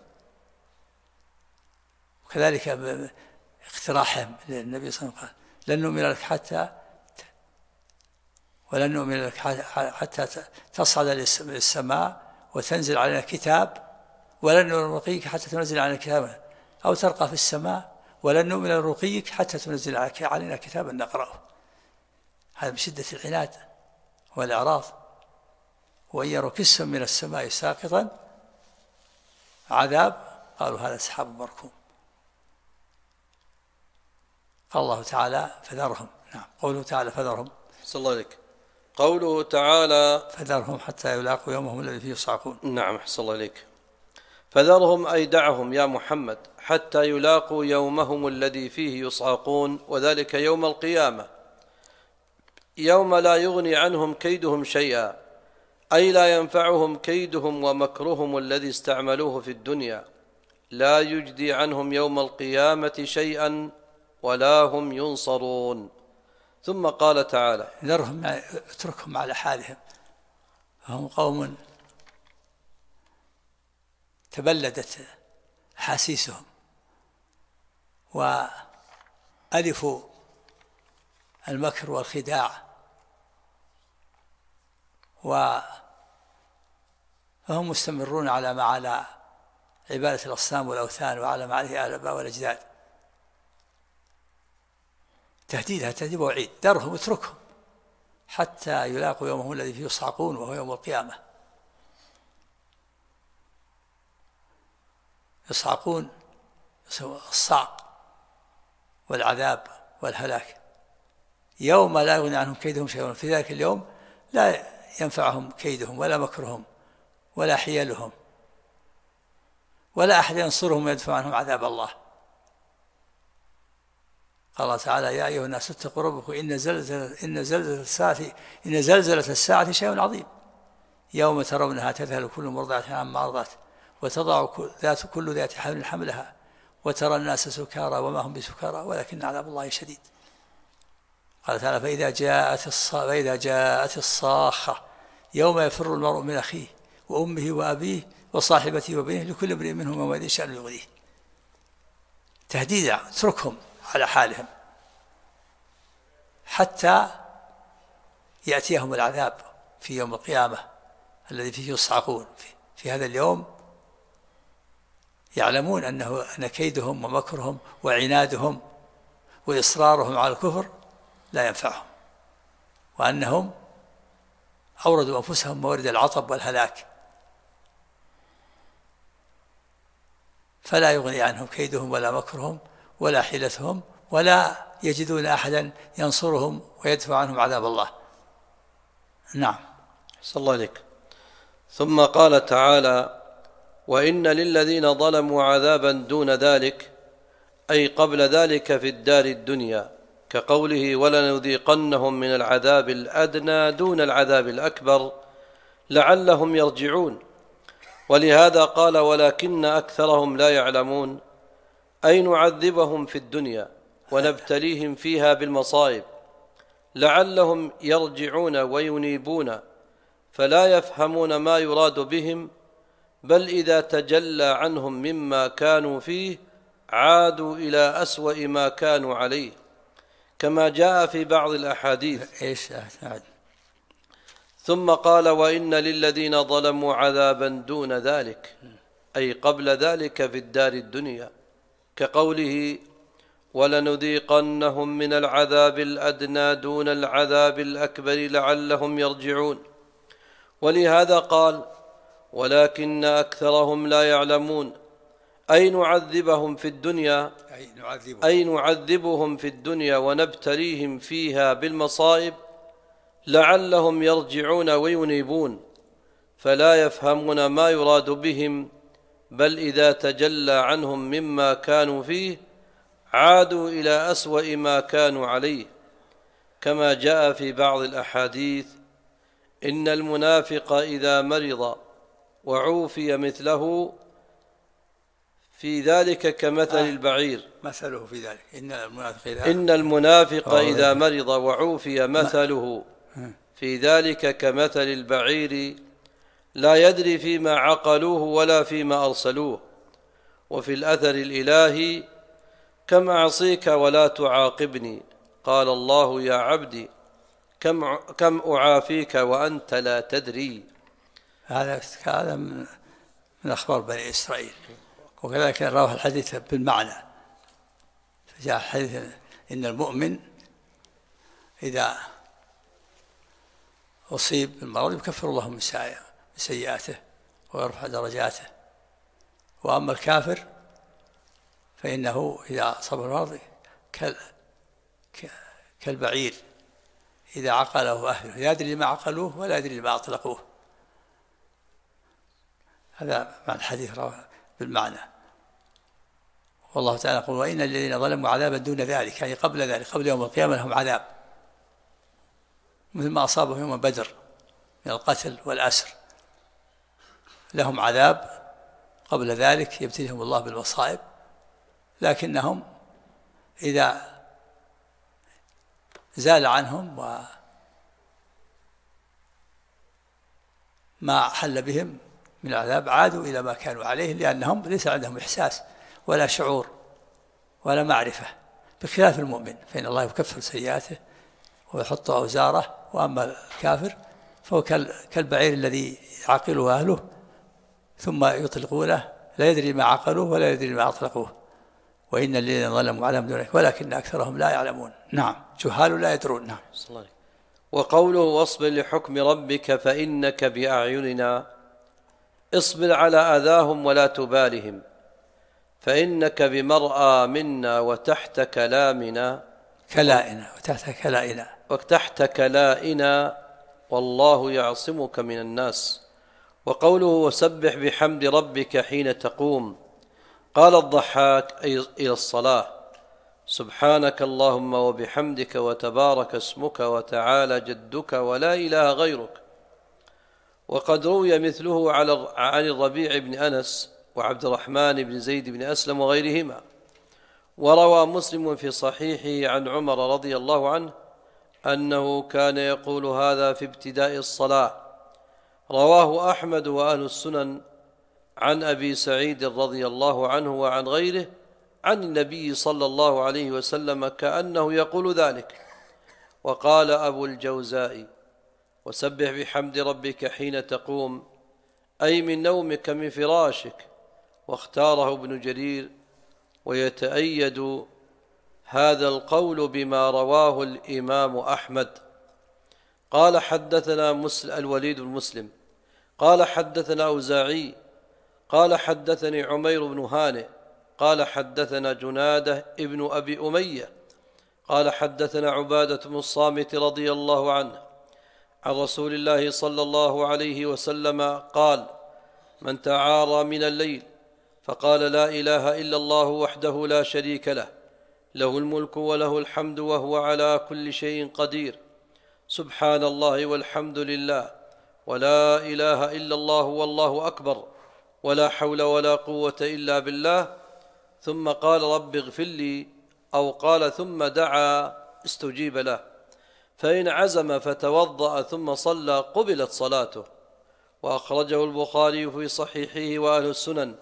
Speaker 2: وكذلك اقتراحهم للنبي صلى الله عليه وسلم: لن نؤمن لك حتى تصعد للسماء وتنزل علينا كتاب، ولن نرقيك حتى تنزل علينا كتابا، أو ترقى في السماء ولن نؤمن لرقيك حتى تنزل علينا كتابا نقرأه. هذا بشدة العناد والإعراض. وإن يروا كسفا من السماء ساقطا عذاب قالوا هذا سحاب مركوم. قال الله تعالى: فذرهم. نعم. قوله تعالى: فذرهم.
Speaker 1: صلى الله عليك. قوله تعالى:
Speaker 2: فذرهم حتى يلاقوا يومهم الذي فيه يصعقون.
Speaker 1: نعم. صلى الله عليك. فذرهم أي دعهم يا محمد حتى يلاقوا يومهم الذي فيه يصعقون، وذلك يوم القيامة، يوم لا يغني عنهم كيدهم شيئا، أي لا ينفعهم كيدهم ومكرهم الذي استعملوه في الدنيا، لا يجدي عنهم يوم القيامة شيئا ولا هم ينصرون. ثم قال تعالى:
Speaker 2: ذرهم اتركهم على حالهم، فهم قوم تبلدت أحاسيسهم وألفوا المكر والخداع، فهم مستمرون على ما على عبادة الأصنام والأوثان وعلى ما عليه الآباء والأجداد. تهديد ووعيد. ذرهم اتركهم حتى يلاقوا يومهم الذي فيه يصعقون وهو يوم القيامة. يصعقون الصعق والعذاب والهلاك يوم لا يغني عنهم كيدهم شيئا. في ذلك اليوم لا ينفعهم كيدهم ولا مكرهم ولا حيلهم ولا أحد ينصرهم ويدفع عنهم عذاب الله. قال الله تعالى: يا أيها الناس اتقوا ربكم إن زلزلة الساعة شيء عظيم، يوم ترونها تذهل كل مرضعة عما أرضعت وتضع كل ذات حمل حملها وترى الناس سكارى وما هم بسكارى ولكن عذاب الله شديد. قال تعالى: فإذا جاءت الصاخة يوم يفر المرء من أخيه وأمه وأبيه وصاحبته وبنيه لكل امرئ منهم يومئذ شأن يغنيه. تهديدا. اتركهم على حالهم حتى يأتيهم العذاب في يوم القيامة الذي فيه يصعقون. في هذا اليوم يعلمون أن كيدهم ومكرهم وعنادهم وإصرارهم على الكفر لا ينفعهم، وأنهم أوردوا أنفسهم مورد العطب والهلاك، فلا يغني عنهم كيدهم ولا مكرهم ولا حيلتهم ولا يجدون أحدا ينصرهم ويدفع عنهم عذاب الله. نعم.
Speaker 1: صلى الله عليك. ثم قال تعالى: وإن للذين ظلموا عذابا دون ذلك، أي قبل ذلك في الدار الدنيا، كقوله: ولنذيقنهم من العذاب الأدنى دون العذاب الأكبر لعلهم يرجعون. ولهذا قال: ولكن أكثرهم لا يعلمون، أي نعذبهم في الدنيا ونبتليهم فيها بالمصائب لعلهم يرجعون وينيبون، فلا يفهمون ما يراد بهم، بل إذا تجلى عنهم مما كانوا فيه عادوا إلى أسوأ ما كانوا عليه، كما جاء في بعض الأحاديث. ثم قال: وإن للذين ظلموا عذابا دون ذلك، أي قبل ذلك في الدار الدنيا، كقوله: ولنذيقنهم من العذاب الأدنى دون العذاب الأكبر لعلهم يرجعون. ولهذا قال: ولكن أكثرهم لا يعلمون، أي نعذبهم في الدنيا، أي نعذبهم في الدنيا ونبتليهم فيها بالمصائب لعلهم يرجعون وينيبون، فلا يفهمون ما يراد بهم، بل إذا تجلى عنهم مما كانوا فيه عادوا إلى أسوأ ما كانوا عليه، كما جاء في بعض الأحاديث: إن المنافق إذا مرض وعوفي مثله في ذلك كمثل البعير.
Speaker 2: مثله في ذلك
Speaker 1: إن المنافق إذا مرض وعوفي مثله في ذلك كمثل البعير لا يدري فيما عقلوه ولا فيما أرسلوه. وفي الأثر الإلهي: كم أعصيك ولا تعاقبني، قال الله: يا عبدي كم أعافيك وأنت لا تدري.
Speaker 2: هذا من أخبار بني إسرائيل. وكذلك رواه الحديث بالمعنى، فجاء الحديث: إن المؤمن إذا أصيب بالمرض يكفر الله من سيئاته ويرفع درجاته، وأما الكافر فإنه إذا أصاب المرض كالبعير إذا عقله أهله، يدري لما عقلوه ولا يدري لما أطلقوه. هذا معنى الحديث رواه بالمعنى. والله تعالى يقول: وإن الذين ظلموا عذابا دون ذلك، يعني قبل ذلك، قبل يوم القيامة لهم عذاب. مثل ما أصابهم يوم بدر من القتل والأسر، لهم عذاب قبل ذلك يبتليهم الله بالمصائب، لكنهم إذا زال عنهم وما حل بهم من العذاب عادوا إلى ما كانوا عليه، لأنهم ليس عندهم إحساس ولا شعور ولا معرفة، بخلاف المؤمن فإن الله يكفر سيئاته ويحط أوزاره. وأما الكافر فهو كالبعير الذي يعقله أهله ثم يطلقونه لا يدري ما عقلوه ولا يدري ما أطلقوه، وإن الذين ظلموا عليهم دون ولكن أكثرهم لا يعلمون. نعم، جهال لا يدرون. نعم.
Speaker 1: وقوله واصبر لحكم ربك فإنك بأعيننا، اصبر على أذاهم ولا تبالهم، فإنك بمرأى منا وتحت كلامنا وتحت كلائنا والله يعصمك من الناس. وقوله وسبح بحمد ربك حين تقوم، قال الضحاك أي إلى الصلاة، سبحانك اللهم وبحمدك وتبارك اسمك وتعالى جدك ولا إله غيرك. وقد روي مثله عن الربيع بن أنس وعبد الرحمن بن زيد بن أسلم وغيرهما. وروى مسلم في صحيحه عن عمر رضي الله عنه أنه كان يقول هذا في ابتداء الصلاة. رواه أحمد وأهل السنن عن أبي سعيد رضي الله عنه وعن غيره عن النبي صلى الله عليه وسلم كأنه يقول ذلك. وقال أبو الجوزاء وسبح بحمد ربك حين تقوم أي من نومك من فراشك. واختاره ابن جرير، ويتأيد هذا القول بما رواه الإمام أحمد. قال حدثنا الوليد بن مسلم قال حدثنا أوزاعي قال حدثني عمير بن هانئ قال حدثنا جنادة ابن أبي أمية قال حدثنا عبادة بن الصامت رضي الله عنه عن رسول الله صلى الله عليه وسلم قال من تعارى من الليل فقال لا إله إلا الله وحده لا شريك له، له الملك وله الحمد وهو على كل شيء قدير، سبحان الله والحمد لله ولا إله إلا الله والله أكبر ولا حول ولا قوة إلا بالله، ثم قال رب اغفر لي، أو قال ثم دعا استجيب له، فإن عزم فتوضأ ثم صلى قبلت صلاته. وأخرجه البخاري في صحيحه وأهل السنن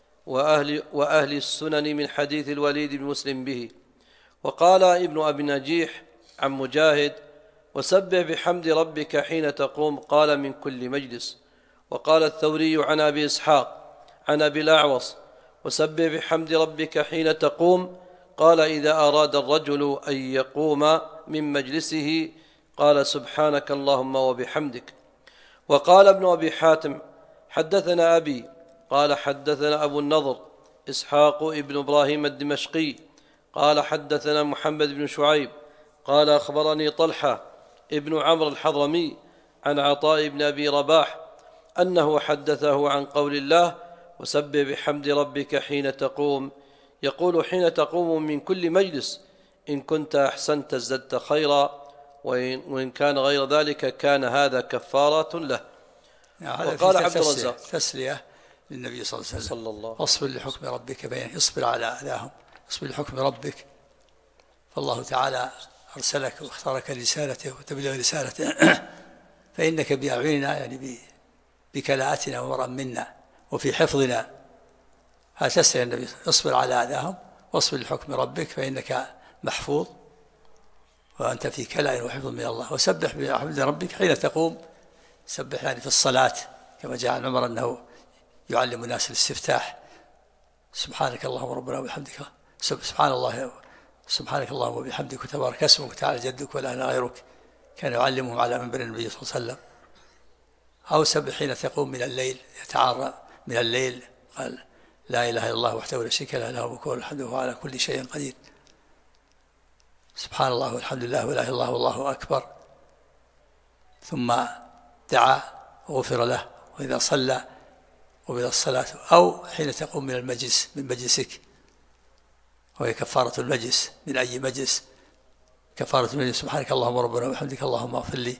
Speaker 1: وأهل السنن من حديث الوليد بن مسلم به. وقال ابن أبي نجيح عن مجاهد وسبح بحمد ربك حين تقوم قال من كل مجلس. وقال الثوري عن أبي إسحاق عن أبي الأعوص وسبح بحمد ربك حين تقوم قال إذا أراد الرجل أن يقوم من مجلسه قال سبحانك اللهم وبحمدك. وقال ابن أبي حاتم حدثنا أبي قال حدثنا أبو النضر إسحاق ابن إبراهيم الدمشقي قال حدثنا محمد بن شعيب قال أخبرني طلحة ابن عمرو الحضرمي عن عطاء بن أبي رباح أنه حدثه عن قول الله وسبح بحمد ربك حين تقوم، يقول حين تقوم من كل مجلس إن كنت أحسنت ازددت خيرا، وإن كان غير ذلك كان هذا كفارة له.
Speaker 2: وقال عبد الرزاق تسلية للنبي صلى الله عليه وسلم اصبر لحكم ربك بين اصبر على أذاهم، اصبر لحكم ربك، فالله تعالى أرسلك واختارك لرسالته وتبلغ رسالته فإنك بأعيننا يعني بكلاءتنا ومرأ منا وفي حفظنا. هتسأل النبي اصبر على أذاهم واصبر لحكم ربك فإنك محفوظ وأنت في كلاء وحفظ من الله. وسبح بحمد ربك حين تقوم، سبح يعني في الصلاة كما جاء عن عمر أنه يعلم الناس الاستفتاح سبحانك اللهم ربنا وبحمدك سبحانك اللهم وبحمدك وتبارك اسمك وتعالى جدك ولا إله غيرك، كان يعلمهم على منبر النبي صلى الله عليه وسلم. أو سبح حين تقوم من الليل، يتعارى من الليل قال لا إله إلا الله وحده لا شريك له له الملك وله الحمد وهو على كل شيء قدير، سبحان الله والحمد لله ولا إله إلا الله والله أكبر، ثم دعا وغفر له، وإذا صلى قبل الصلاة. أو حين تقوم من المجلس من مجلسك، وهي كفارة المجلس من أي مجلس كفارة المجلس سبحانك اللهم ربنا وبحمدك اللهم اغفر لي،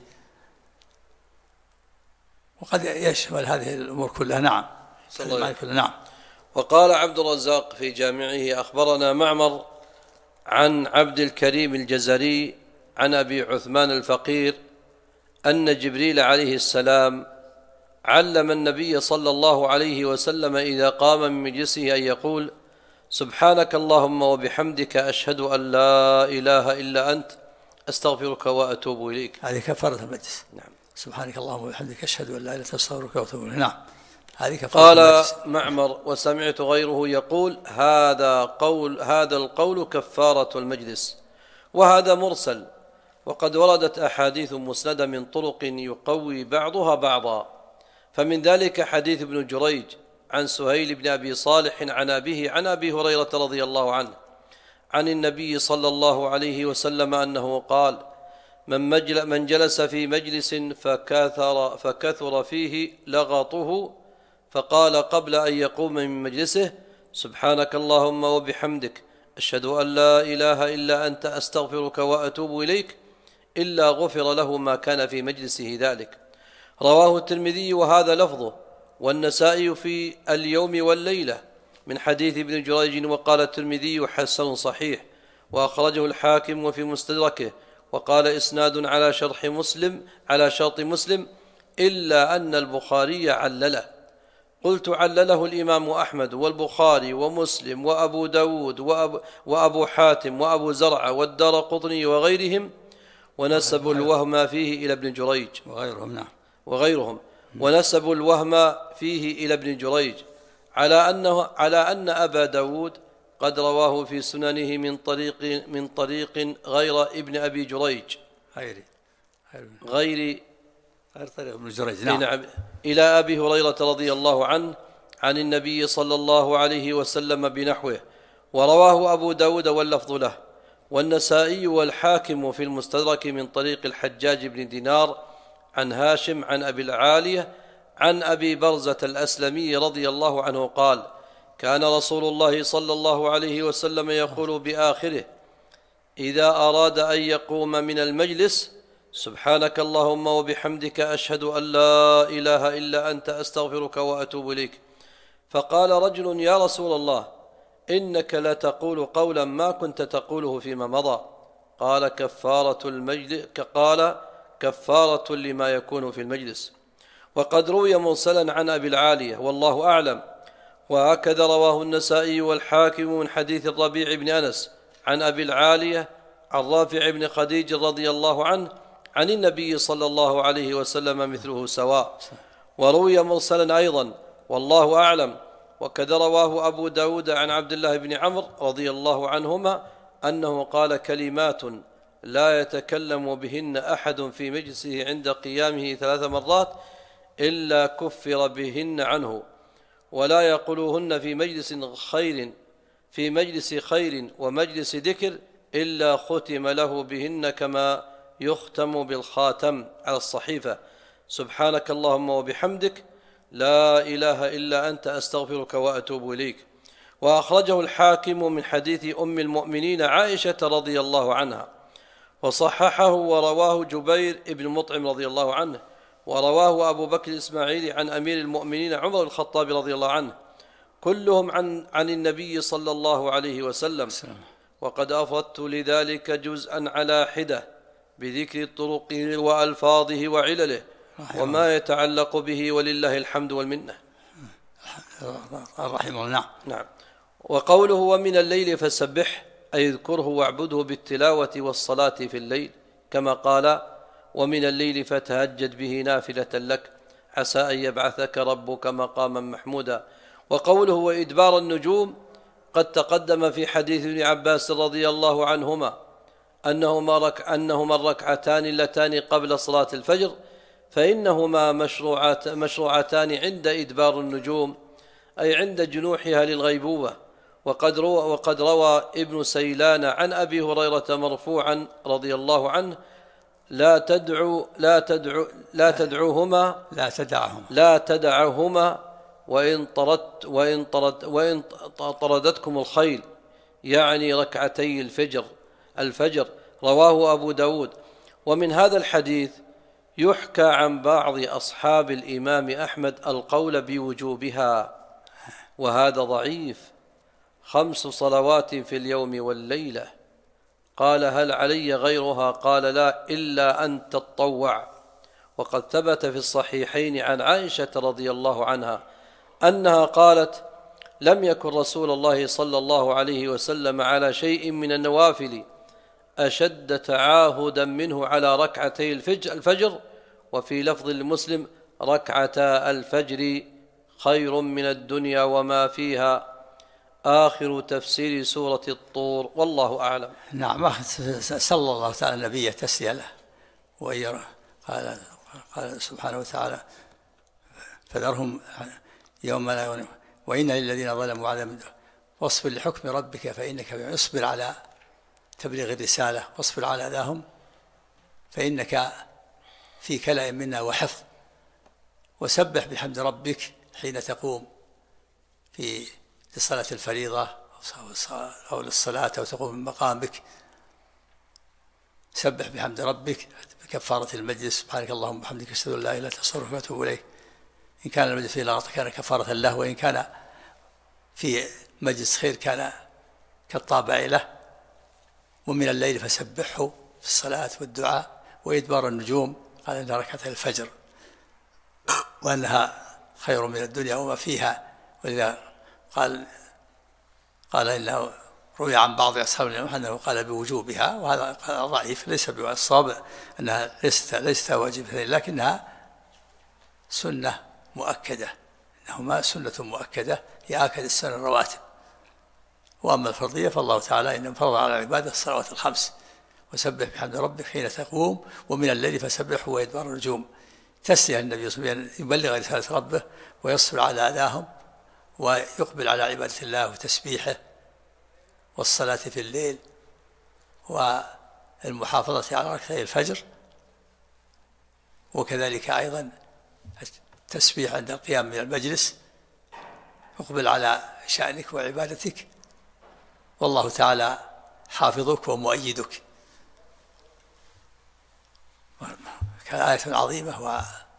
Speaker 2: وقد يشمل هذه الأمور كلها. نعم نعم.
Speaker 1: وقال عبد الرزاق في جامعه: أخبرنا معمر عن عبد الكريم الجزري عن أبي عثمان الفقير أن جبريل عليه السلام علم النبي صلى الله عليه وسلم إذا قام من مجلسه أن يقول: سبحانك اللهم وبحمدك أشهد أن لا إله إلا أنت أستغفرك وأتوب إليك.
Speaker 2: هذه كفارة المجلس.
Speaker 1: نعم.
Speaker 2: سبحانك اللهم وبحمدك أشهد أن لا إله إلا أنت أستغفرك وأتوب إليك. نعم. هذه كفارة
Speaker 1: قال
Speaker 2: المجلس.
Speaker 1: معمر: وسمعت غيره يقول: هذا القول كفارة المجلس، وهذا مرسل، وقد وردت أحاديث مسندة من طرق يقوي بعضها بعضا، فمن ذلك حديث ابن جريج عن سهيل بن أبي صالح عن أبيه عن أبي هريرة رضي الله عنه عن النبي صلى الله عليه وسلم أنه قال: من جلس في مجلس فكثر فيه لغطه فقال قبل أن يقوم من مجلسه: سبحانك اللهم وبحمدك أشهد أن لا إله إلا أنت أستغفرك وأتوب إليك، إلا غفر له ما كان في مجلسه ذلك. رواه الترمذي وهذا لفظه، والنسائي في اليوم والليلة من حديث ابن جريج، وقال الترمذي حسن صحيح، وأخرجه الحاكم وفي مستدركه، وقال إسناد على شرط مسلم، إلا أن البخاري علله. قلت: علله الإمام أحمد والبخاري ومسلم وأبو داود وأبو حاتم وأبو زرع والدارقطني وغيرهم، ونسبوا الوهم فيه إلى ابن جريج وغيرهم ونسبوا الوهم فيه إلى ابن جريج على أن أبا داود قد رواه في سننه من طريق غير ابن أبي جريج غير
Speaker 2: طريق ابن جريج. نعم.
Speaker 1: إلى أبي هريرة رضي الله عنه عن النبي صلى الله عليه وسلم بنحوه، ورواه أبو داود واللفظ له، والنسائي والحاكم في المستدرك من طريق الحجاج بن دينار عن هاشم عن أبي العالية عن أبي برزة الأسلمي رضي الله عنه قال: كان رسول الله صلى الله عليه وسلم يقول بآخره إذا أراد أن يقوم من المجلس: سبحانك اللهم وبحمدك أشهد أن لا إله إلا أنت أستغفرك وأتوب إليك. فقال رجل: يا رسول الله، إنك لتقول قولا ما كنت تقوله فيما مضى. قال: كفارة لما يكون في المجلس. وقد روي مرسلا عن أبي العالية والله أعلم، وهكذا رواه النسائي والحاكم من حديث الربيع بن أنس عن أبي العالية عن رافع بن خديج رضي الله عنه عن النبي صلى الله عليه وسلم مثله سواء. وروي مرسلا أيضا والله أعلم، وكذا رواه أبو داود عن عبد الله بن عمرو رضي الله عنهما أنه قال: كلمات لا يتكلم بهن أحد في مجلسه عند قيامه 3 مرات إلا كفر بهن عنه، ولا يقولهن في مجلس خير ومجلس ذكر إلا ختم له بهن كما يختم بالخاتم على الصحيفة: سبحانك اللهم وبحمدك لا إله إلا أنت أستغفرك وأتوب إليك. وأخرجه الحاكم من حديث أم المؤمنين عائشة رضي الله عنها، وصححه ورواه جبير بن مطعم رضي الله عنه، ورواه أبو بكر الإسماعيلي عن أمير المؤمنين عمر الخطاب رضي الله عنه، كلهم عن النبي صلى الله عليه وسلم. وقد أفردت لذلك جزءا على حدة بذكر طرقه وألفاظه وعلله وما يتعلق به، ولله الحمد والمنة.
Speaker 2: رحمه الله.
Speaker 1: نعم. وقوله: ومن الليل فسبح، أي اذكره واعبده بالتلاوة والصلاة في الليل، كما قال: ومن الليل فتهجد به نافلة لك عسى أن يبعثك ربك مقاما محمودا. وقوله: وإدبار النجوم، قد تقدم في حديث ابن عباس رضي الله عنهما أنهما الركعتان اللتان قبل صلاة الفجر، فإنهما مشروعتان عند إدبار النجوم، أي عند جنوحها للغيبوبة. وقد روى ابن سيلان عن أبي هريرة مرفوعا رضي الله عنه: لا تدعهما وإن طردتكم الخيل، يعني ركعتي الفجر، رواه أبو داود. ومن هذا الحديث يحكى عن بعض أصحاب الإمام أحمد القول بوجوبها، وهذا ضعيف. 5 صلوات في اليوم والليلة. قال: هل علي غيرها؟ قال: لا، إلا أن تطوع. وقد ثبت في الصحيحين عن عائشة رضي الله عنها أنها قالت: لم يكن رسول الله صلى الله عليه وسلم على شيء من النوافل أشد تعاهدا منه على ركعتي الفجر. وفي لفظ لمسلم: ركعتا الفجر خير من الدنيا وما فيها. آخر تفسير سورة الطور، والله أعلم.
Speaker 2: نعم. صلى الله تعالى النبي تسلية له ويرى. قال سبحانه وتعالى: فذرهم يوم لا يغنم وإن للذين ظلموا عذاب. واصبر لحكم ربك فإنك اصبر على تبليغ الرسالة، واصبر على أذاهم فإنك في كلأ منا وحفظ. وسبح بحمد ربك حين تقوم في لصلاة الفريضة أو للصلاة أو تقوم من مقامك. سبح بحمد ربك بكفارة المجلس: سبحانك اللهم وبحمدك أشهد أن لا إله إلا أنت أستغفرك وأتوب إليك. إن كان المجلس فيه لغط كان كفارة له، وإن كان في مجلس خير كان كالطابع له. ومن الليل فسبحه في الصلاة والدعاء وإدبار النجوم. قال: إن ركعتي الفجر وأنها خير من الدنيا وما فيها. ولذا قال إنه روي عن بعض أصحاب الإمام أنه قال بوجوبها، وهذا ضعيف، ليس بالصواب أنها ليست واجبة، لكنها سنة مؤكدة. إنهما سنة مؤكدة هي آكد السنن الرواتب. وأما الفرضية فالله تعالى إنما فرض على العبادة الصلوات الخمس: وسبح بحمد ربك حين تقوم ومن الليل فسبحه وإدبار النجوم. تسلية النبي صلى الله عليه وسلم يبلغ رسالة ربه ويصبر على أذاهم ويقبل على عبادة الله وتسبيحه والصلاة في الليل والمحافظة على ركعتي الفجر، وكذلك أيضا التسبيح عند القيام من المجلس. اقبل على شأنك وعبادتك، والله تعالى حافظك ومؤيدك. كان آية عظيمة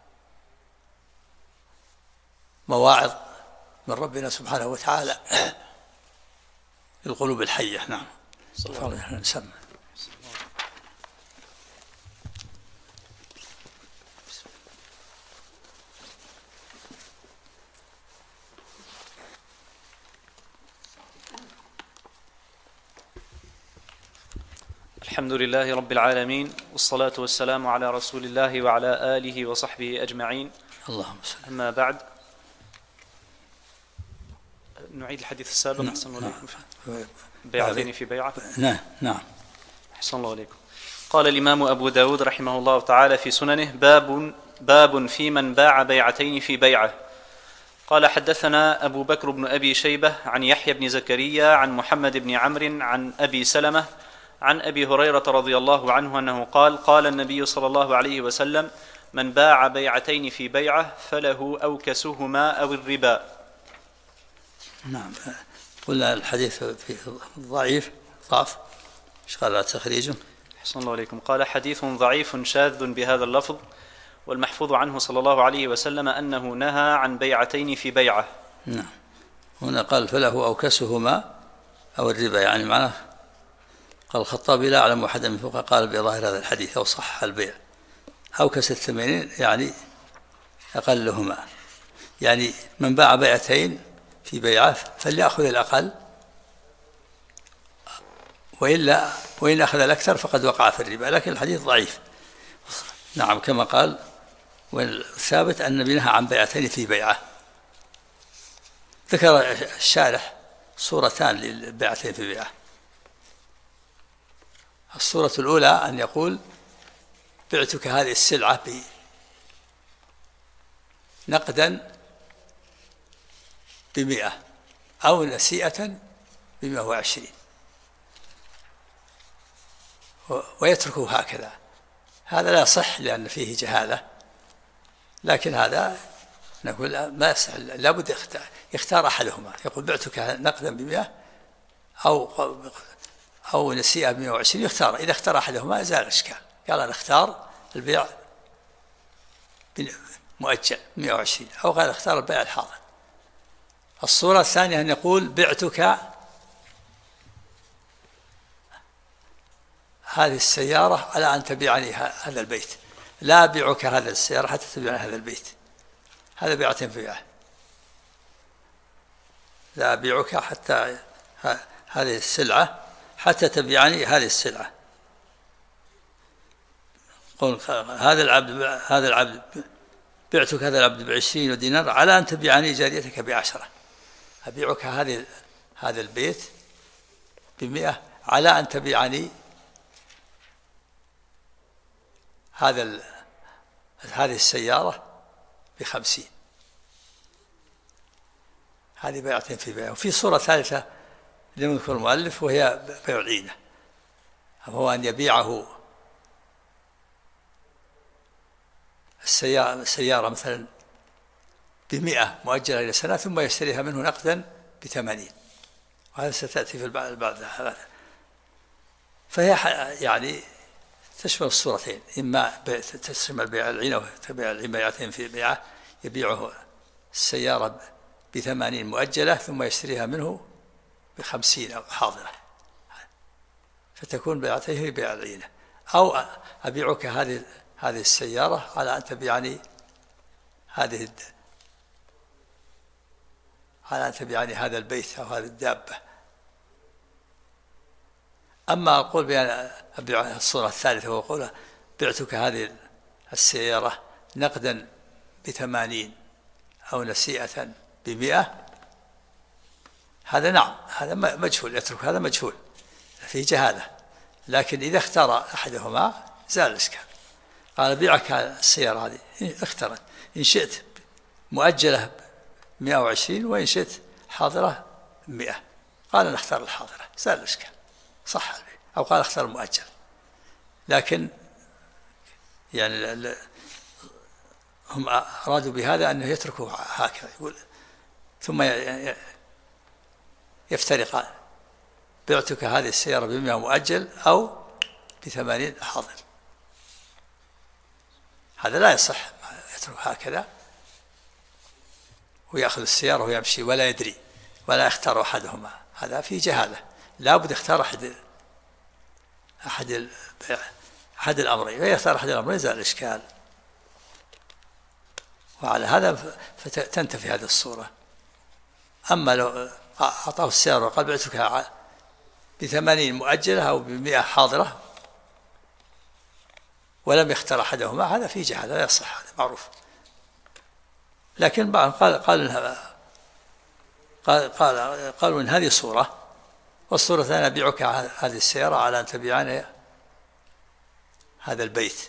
Speaker 2: ومواعظ من ربنا سبحانه وتعالى للقلوب الحية. نعم. نسمع.
Speaker 3: الحمد لله رب العالمين، والصلاة والسلام على رسول الله وعلى آله وصحبه أجمعين.
Speaker 2: اللهم صل.
Speaker 3: أما بعد، نعيد الحديث السابق. أحسن الله عليكم. بيعتين في بيعة.
Speaker 2: نعم.
Speaker 3: أحسن الله عليكم. قال الإمام أبو داود رحمه الله تعالى في سننه: باب في من باع بيعتين في بيعة. قال: حدثنا أبو بكر بن أبي شيبة عن يحيى بن زكريا عن محمد بن عمرو عن أبي سلمة عن أبي هريرة رضي الله عنه أنه قال: قال النبي صلى الله عليه وسلم: من باع بيعتين في بيعة فله أوكسهما أو الربا.
Speaker 2: نعم. قلنا الحديث في ضعيف ضعف. ايش قال تخريجه؟
Speaker 3: أحسن الله عليكم. قال: حديث ضعيف شاذ بهذا اللفظ، والمحفوظ عنه صلى الله عليه وسلم أنه نهى عن بيعتين في بيعة.
Speaker 2: نعم. هنا قال: فله أوكسهما أو الربا، يعني معناه. قال الخطابي: لا أعلم أحدا من فقهاء قال بظاهر هذا الحديث أو صح البيع. أوكس الثمنين يعني أقلهما، يعني من باع بيعتين في بيعة فليأخذ الأقل، وإن أخذ الأكثر فقد وقع في الربا. لكن الحديث ضعيف. نعم. كما قال: والثابت أن النبي نهى عن بيعتين في بيعة. ذكر الشارح صورتان للبيعتين في بيعة. الصورة الأولى أن يقول: بعتك هذه السلعة نقدا ب100 أو نسيئة ب120، ويتركه هكذا. هذا لا يصح لأن فيه جهالة، لكن هذا نقول ما يصح، لابد يختار أحدهما. يقول: بعتك نقدا ب100 أو نسيئة ب120 يختار. إذا اختار أحدهما زال الإشكال. قال أنا اختار البيع مؤجل 120، أو قال اختار البيع الحاضر. الصورة الثانية أن يقول بعتك هذه السيارة على أن تبيعني هذا البيت، لا أبيعك هذه السيارة حتى تبيعني هذا البيت. هذا بيعتين في بيعه. لا أبيعك حتى هذه السلعة حتى تبيعني هذه السلعة. قل هذا العبد بعتك هذا العبد ب20 دينار على أن تبيعني جاريتك ب10. أبيعك هذا البيت ب100 على أن تبيعني هذه السيارة ب50. هذه بيعتين في بيع. وفي صورة ثالثة لم يذكر المؤلف وهي بيع العينة، هو أن يبيعه السيارة مثلا ب100 مؤجلة إلى سنة ثم يشتريها منه نقدا ب80، وهذا ستأتي في بعد هذا. فهي يعني تشمل الصورتين، إما تشمل بيع العينة وتبيع بيعتين في بيعة، يبيعه السيارة ب80 مؤجلة ثم يشتريها منه ب50 أو حاضرة، فتكون بيعته بيع العينة. أو أبيعك هذه السيارة على أن تبيعني هذا البيت أو هذه الدابة. أما أقول بأن أبيع الصورة الثالثة وأقول بعتك هذه السيارة نقدا ب80 أو نسيئة ب100، هذا نعم، هذا مجهول، يترك هذا مجهول فيه جهالة. لكن إذا اختار أحدهما زال الإشكال. قال بيعك السيارة هذه اخترت، إن شئت مؤجلة 120 وإن شئت حاضرة 100. قال نختار الحاضرة، زال الإشكال، صح البيع. أو قال اختار المؤجل. لكن يعني هم أرادوا بهذا أنه يتركوا هكذا، يقول ثم يفترقان، بعتك هذه السيارة ب100 مؤجل أو ب80 حاضر. هذا لا يصح، يترك هكذا ويأخذ السيارة ويمشي ولا يدري ولا يختار أحدهما، هذا فيه جهالة. لا بد يختار أحد الأمرين، ويختار أحد الأمرين زال الإشكال. وعلى هذا فتنتفي هذه الصورة. أما لو أعطاه السيارة وقال بعتك ب80 مؤجلة أو ب100 حاضرة ولم يختار أحدهما، هذا فيه جهالة، لا يصح، هذا معروف. لكن بعض قالوا إن هذه صورة، والصورة الثانية أبيعك هذه السيارة على أن تبيعني هذا البيت.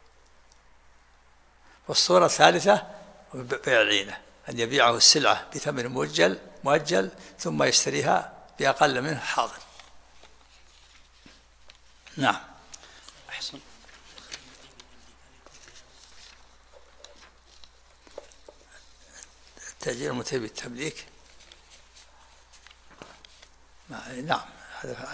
Speaker 2: والصورة الثالثة بيع العينة، أن يبيعه السلعة بثمن مؤجل ثم يشتريها بأقل منه حاضر. نعم.
Speaker 3: أحسن.
Speaker 2: التأجير المنتهي بالتمليك، نعم، هذا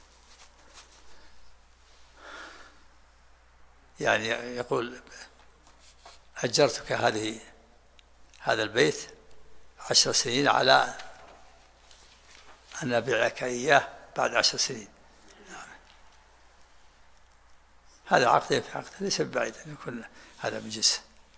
Speaker 2: يعني يقول أجرتك هذا البيت 10 سنين على أن أبيعك إياه بعد 10 سنين. نعم. هذا عقد في عقد، ليس بعيد أن يكون هذا من جنسه.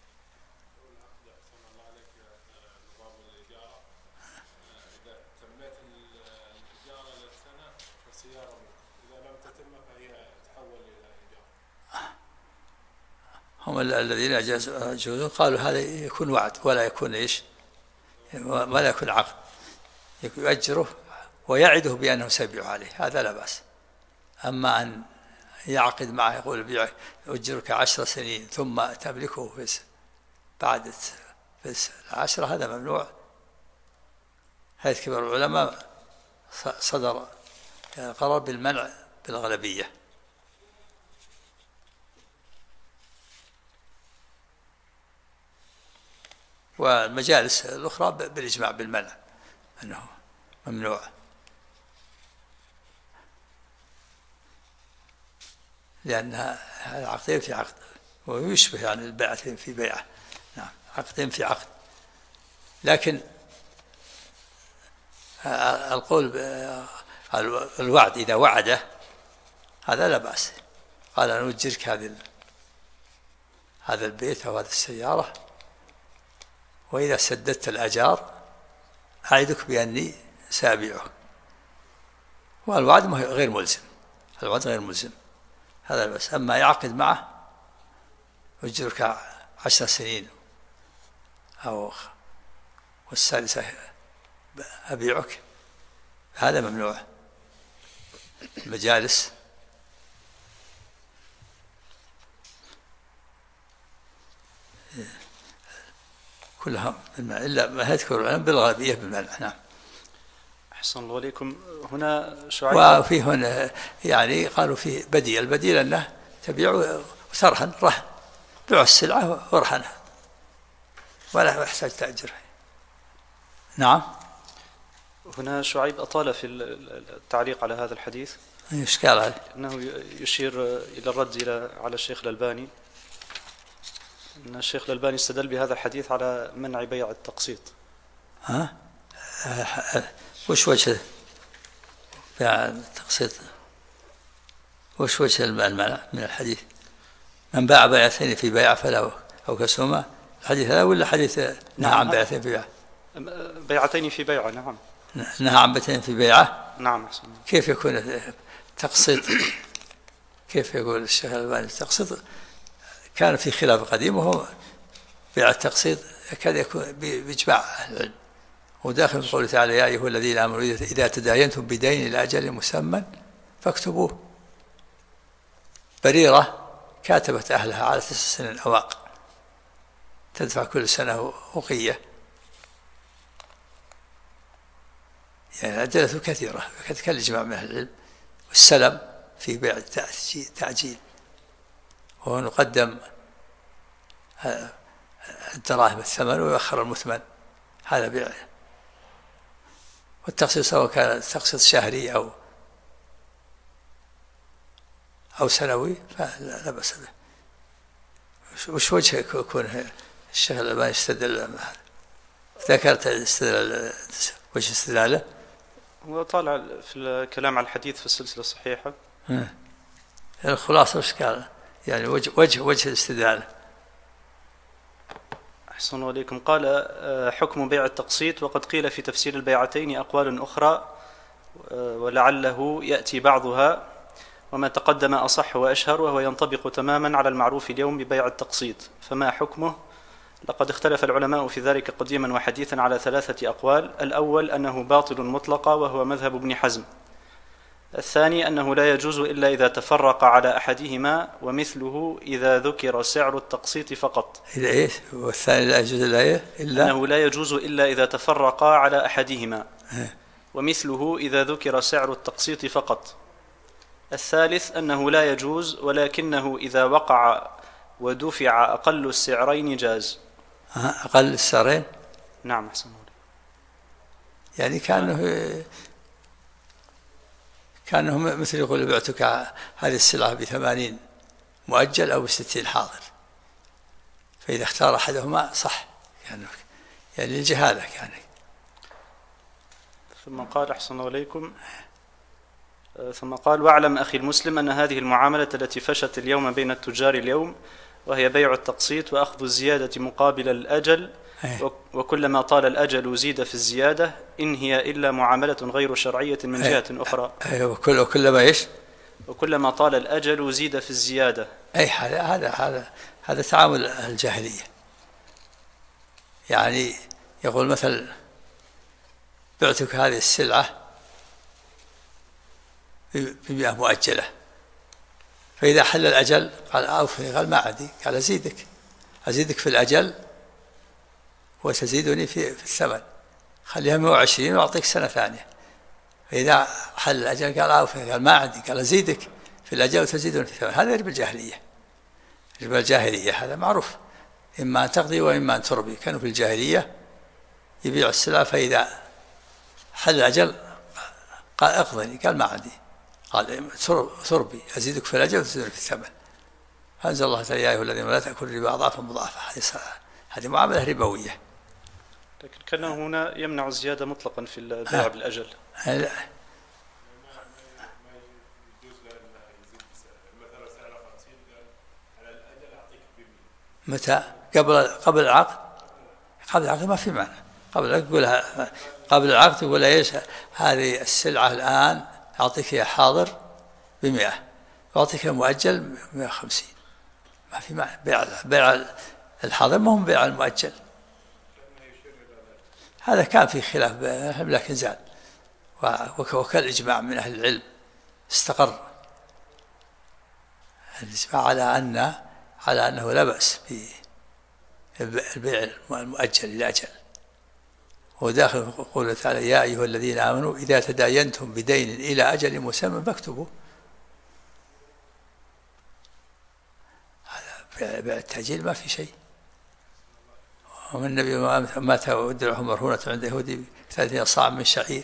Speaker 2: هم الذين يجوزون قالوا هذا يكون وعد ولا يكون إيش، ولا يكون عقد، يؤجره ويعده بأنه سيبيع عليه، هذا لا بأس. أما أن يعقد معه يقول بيعك أجرك 10 سنين ثم تملكه بعد 10، هذا ممنوع. هذا كبار العلماء صدر قرار بالمنع بالغلبية. والمجالس الأخرى بالإجماع بالمنع أنه ممنوع. لأنها عقدين في عقد، ويشبه يعني البيعتين في بيعة. نعم، عقدين في عقد. لكن القول الوعد إذا وعده هذا لا بأس، قال أنا أجرك هذا البيت أو هذه السيارة، وإذا سددت الأجار أعدك بأني سأبيعه. والوعد غير ملزم، الوعد غير ملزم، هذا بس. أما يعقد معه أجرك 10 سنين أو والسادسة أبيعك، هذا ممنوع. المجالس كلها إلا ما يذكر العلم بالغالبية بالمنع. نعم.
Speaker 3: أحسن الله عليكم. هنا شعيب،
Speaker 2: وفي هنا يعني قالوا فيه بديل، البديل أنه تبيع وترهن، رهن، بيع السلعة ورهنها ولا يحتاج تأجرها. نعم.
Speaker 3: هنا شعيب أطال في التعليق على هذا الحديث.
Speaker 2: إيش قال عليه؟
Speaker 3: أنه يشير إلى الرد على الشيخ الألباني، أن الشيخ الألباني استدل بهذا الحديث على منع بيع التقسيط.
Speaker 2: وش وجه بيع التقسيط؟ وش وجه المنع من الحديث؟ من باع بيعتين في بيع فله أو كسوما، الحديث هذا ولا حديث نهى عن بيعتين في بيع؟
Speaker 3: بيعتين في بيعة. نعم،
Speaker 2: نهى عن بيعتين في بيعة.
Speaker 3: نعم.
Speaker 2: كيف يكون تقسيط؟ كيف يقول الشيخ الألباني التقسيط؟ كان في خلاف قديم، وهو بيع التقسيط يكاد يكون بإجماع أهل العلم، وداخل في قوله تعالى: يا أيها الذين آمنوا إذا تداينتم بدين إلى أجل مسمى فاكتبوه. بريرة كاتبت أهلها على 9 سنين أواق، تدفع كل سنة وقية، يعني أجلته كثيرة كالإجماع من أهل العلم. والسلم في بيع التعجيل، وهو نقدم الدراهم الثمن ويؤخر المثمن، هذا بيع. والتقسيط سواء كان تقسيط شهري أو سنوي فلا بأس به. وش وجه يكون الشيخ الألباني استدل؟ ذكرت وجه استدلاله.
Speaker 3: وطالع في الكلام على الحديث في السلسلة الصحيحة.
Speaker 2: الخلاصة وش قال؟ يعني وجه الاستدلال.
Speaker 3: أحسن الله عليكم. قال: حكم بيع التقسيط. وقد قيل في تفسير البيعتين أقوال أخرى ولعله يأتي بعضها، وما تقدم أصح وأشهر، وهو ينطبق تماما على المعروف اليوم ببيع التقسيط. فما حكمه؟ لقد اختلف العلماء في ذلك قديما وحديثا على 3 أقوال. الأول أنه باطل مطلقا، وهو مذهب ابن حزم. الثاني أنه لا يجوز إلا إذا تفرق على أحدهما، ومثله إذا ذكر سعر التقسيط فقط.
Speaker 2: إذا إيش؟ والثاني لا يجوز إلا
Speaker 3: أنه لا يجوز إلا إذا تفرق على أحدهما، ومثله إذا ذكر سعر التقسيط فقط. الثالث أنه لا يجوز، ولكنه إذا وقع ودفع أقل السعرين جاز.
Speaker 2: أقل السعرين؟
Speaker 3: نعم. أحسن الله.
Speaker 2: يعني كانه مثل يقول: بعتك هذه السلعة ب80 مؤجل أو ب60 حاضر، فإذا اختار أحدهما صح، يعني الجهالة كان.
Speaker 3: ثم قال: أحسن الله عليكم. ثم قال: واعلم أخي المسلم أن هذه المعاملة التي فشت اليوم بين التجار اليوم، وهي بيع التقسيط وأخذ الزيادة مقابل الأجل، وكلما طال الأجل زيد في الزيادة، إن هي إلا معاملة غير شرعية من جهة أخرى.
Speaker 2: وكلما إيش؟
Speaker 3: وكلما طال الأجل زيد في الزيادة.
Speaker 2: هذا تعامل الجاهلية. يعني يقول مثل: بعتك هذه السلعة ب100 مؤجلة، فإذا حل الأجل قال: أوفني، قال: ما عندي، قال: أزيدك في الأجل وتزيدني في الثمن، خليها 120 وأعطيك سنة ثانية. فإذا حل الأجل قال: أوفني، قال: ما عندي، قال: أزيدك في الأجل وتزيدني في الثمن. هذا ربا الجاهلية. ربا الجاهلية هذا معروف، إما أن تقضي وإما أن تربي. كانوا في الجاهلية يبيع السلعة، فإذا حل الأجل قال: اقضني، قال: ما عندي، قال ثربي أزيدك في الأجل وتزيدك في الثمن. فأنزل الله تعالى يا أيها الذين لا تأكلوا الربا أضعافا مضاعفة. هذه معاملة ربوية.
Speaker 3: لكن كان هنا يمنع الزيادة مطلقا في البيع بالأجل.
Speaker 2: لا. متى؟ قبل العقد. قبل العقد ما في معنى. قبل العقد يقول ايش؟ هذه السلعة الآن أعطيك يا حاضر ب100 وأعطيك مؤجل 150. ما في معنى. بيع الحاضر ما هو بيع المؤجل. هذا كان في خلاف بينهم لكن زال، وكالإجماع من أهل العلم استقر الإجماع على أنه لا بأس بالبيع المؤجل إلى أجل. وداخل قوله تعالى يا أيها الذين آمنوا إذا تداينتم بدين إلى أجل مسمى فاكتبوا. هذا بيع التأجيل ما في شيء. ومن النبي مات ودرعه مرهونة عند يهودي 30 صاع من شعير.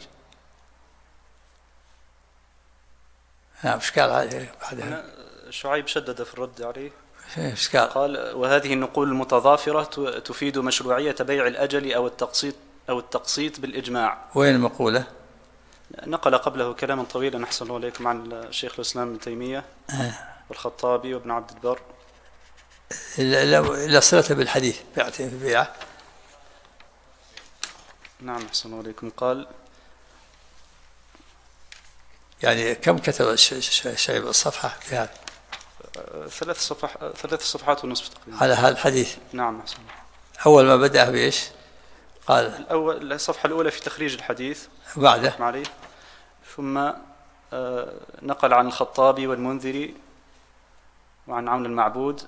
Speaker 2: نعم. إشكال عليه بعدها.
Speaker 3: شعيب شدد في الرد عليه.
Speaker 2: إشكال.
Speaker 3: قال وهذه النقول المتضافرة تفيد مشروعية بيع الأجل أو التقسيط بالإجماع.
Speaker 2: وين المقولة؟
Speaker 3: نقل قبله كلاما طويلا أحسن الله إليكم عن الشيخ الإسلام ابن تيمية والخطابي وابن عبد البر.
Speaker 2: إلا صلته بالحديث بيعه.
Speaker 3: نعم أحسن الله إليكم. قال
Speaker 2: يعني كم كتب شيء الصفحة في هذا؟
Speaker 3: 3 صفحات ونصف تقريبا
Speaker 2: على هذا الحديث.
Speaker 3: نعم أحسن.
Speaker 2: أول ما بدأ بإيش؟ قال
Speaker 3: الصفحة الأولى في تخريج الحديث
Speaker 2: بعده
Speaker 3: عليه، ثم نقل عن الخطابي والمنذري وعن عون المعبود،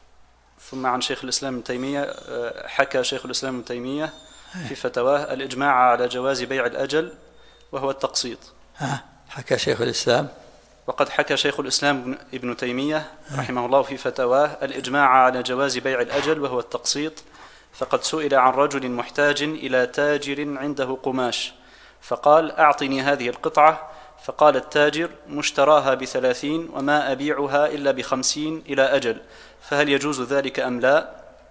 Speaker 3: ثم عن شيخ الإسلام ابن تيمية. حكى شيخ الإسلام ابن تيمية في فتواه الإجماع على جواز بيع الأجل وهو التقسيط.
Speaker 2: حكى شيخ الإسلام.
Speaker 3: وقد حكى شيخ الإسلام ابن تيمية رحمه الله في فتواه الإجماع على جواز بيع الأجل وهو التقسيط. فقد سئل عن رجل محتاج إلى تاجر عنده قماش فقال أعطني هذه القطعة، فقال التاجر مشتراها ب30 وما أبيعها إلا ب50 إلى أجل، فهل يجوز ذلك أم لا؟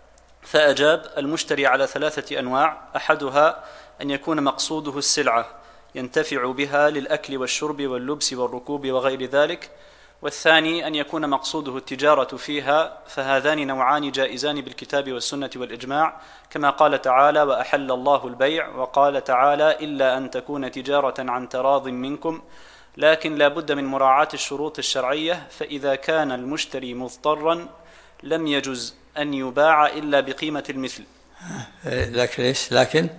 Speaker 3: فأجاب المشتري على 3 أنواع، أحدها أن يكون مقصوده السلعة ينتفع بها للأكل والشرب واللبس والركوب وغير ذلك، والثاني أن يكون مقصوده التجارة فيها، فهذان نوعان جائزان بالكتاب والسنة والإجماع، كما قال تعالى وأحل الله البيع، وقال تعالى إلا أن تكون تجارة عن تراض منكم، لكن لا بد من مراعاة الشروط الشرعية، فإذا كان المشتري مضطرا لم يجز أن يباع إلا بقيمة المثل.
Speaker 2: لكن إيش؟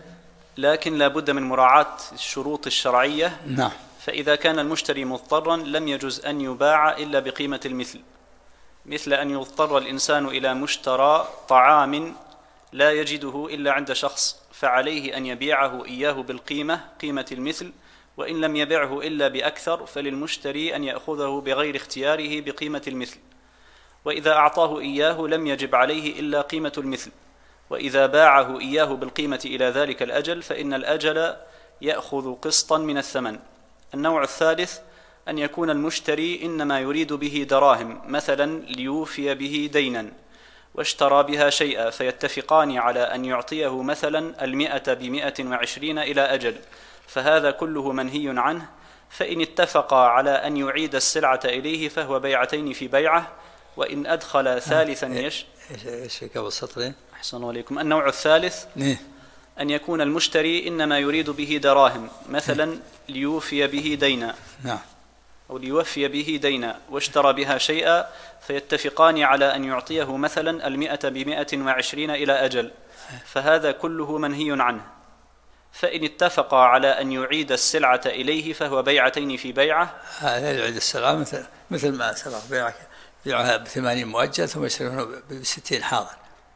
Speaker 2: لكن
Speaker 3: لا بد من مراعاة الشروط الشرعية.
Speaker 2: نعم.
Speaker 3: فإذا كان المشتري مضطرا لم يجز أن يباع إلا بقيمة المثل، مثل أن يضطر الإنسان إلى مشترى طعام لا يجده إلا عند شخص، فعليه أن يبيعه إياه بالقيمة قيمة المثل، وإن لم يبيعه إلا بأكثر فللمشتري أن يأخذه بغير اختياره بقيمة المثل، وإذا أعطاه إياه لم يجب عليه إلا قيمة المثل، وإذا باعه إياه بالقيمة إلى ذلك الأجل فإن الأجل يأخذ قسطا من الثمن. النوع الثالث أن يكون المشتري إنما يريد به دراهم مثلا ليوفي به دينا واشترى بها شيئا، فيتفقان على أن يعطيه مثلا 100 ب120 إلى أجل، فهذا كله منهي عنه. فإن اتفقا على أن يعيد السلعة إليه فهو بيعتين في بيعة، وإن أدخل ثالثا
Speaker 2: إيش قبل سطرين؟
Speaker 3: أحسن الله عليكم. النوع الثالث أن يكون المشتري إنما يريد به دراهم مثلا ليوفي به دينا،
Speaker 2: نعم،
Speaker 3: أو ليوفي به دينا واشترى بها شيئا، فيتفقان على أن يعطيه مثلا 100 ب120 إلى أجل، فهذا كله منهي عنه. فإن اتفقا على أن يعيد السلعة إليه فهو بيعتين في بيعة.
Speaker 2: هذا يعيد السلعة مثل ما سبق بيعها ب80 مؤجل ثم يشترونه ب60 حاضر،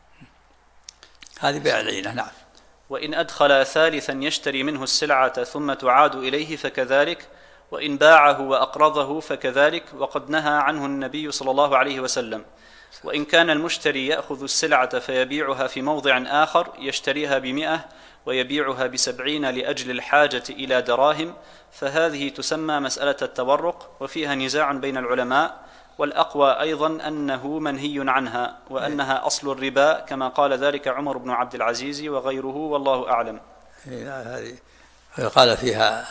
Speaker 2: هذه بيع العينة. نعم.
Speaker 3: وإن أدخل ثالثا يشتري منه السلعة ثم تعاد إليه فكذلك، وإن باعه وأقرضه فكذلك، وقد نهى عنه النبي صلى الله عليه وسلم. وإن كان المشتري يأخذ السلعة فيبيعها في موضع آخر يشتريها ب100 ويبيعها ب70 لأجل الحاجة إلى دراهم، فهذه تسمى مسألة التورق، وفيها نزاع بين العلماء، والأقوى أيضا أنه منهي عنها، وأنها أصل الربا، كما قال ذلك عمر بن عبد العزيز وغيره، والله أعلم.
Speaker 2: قال فيها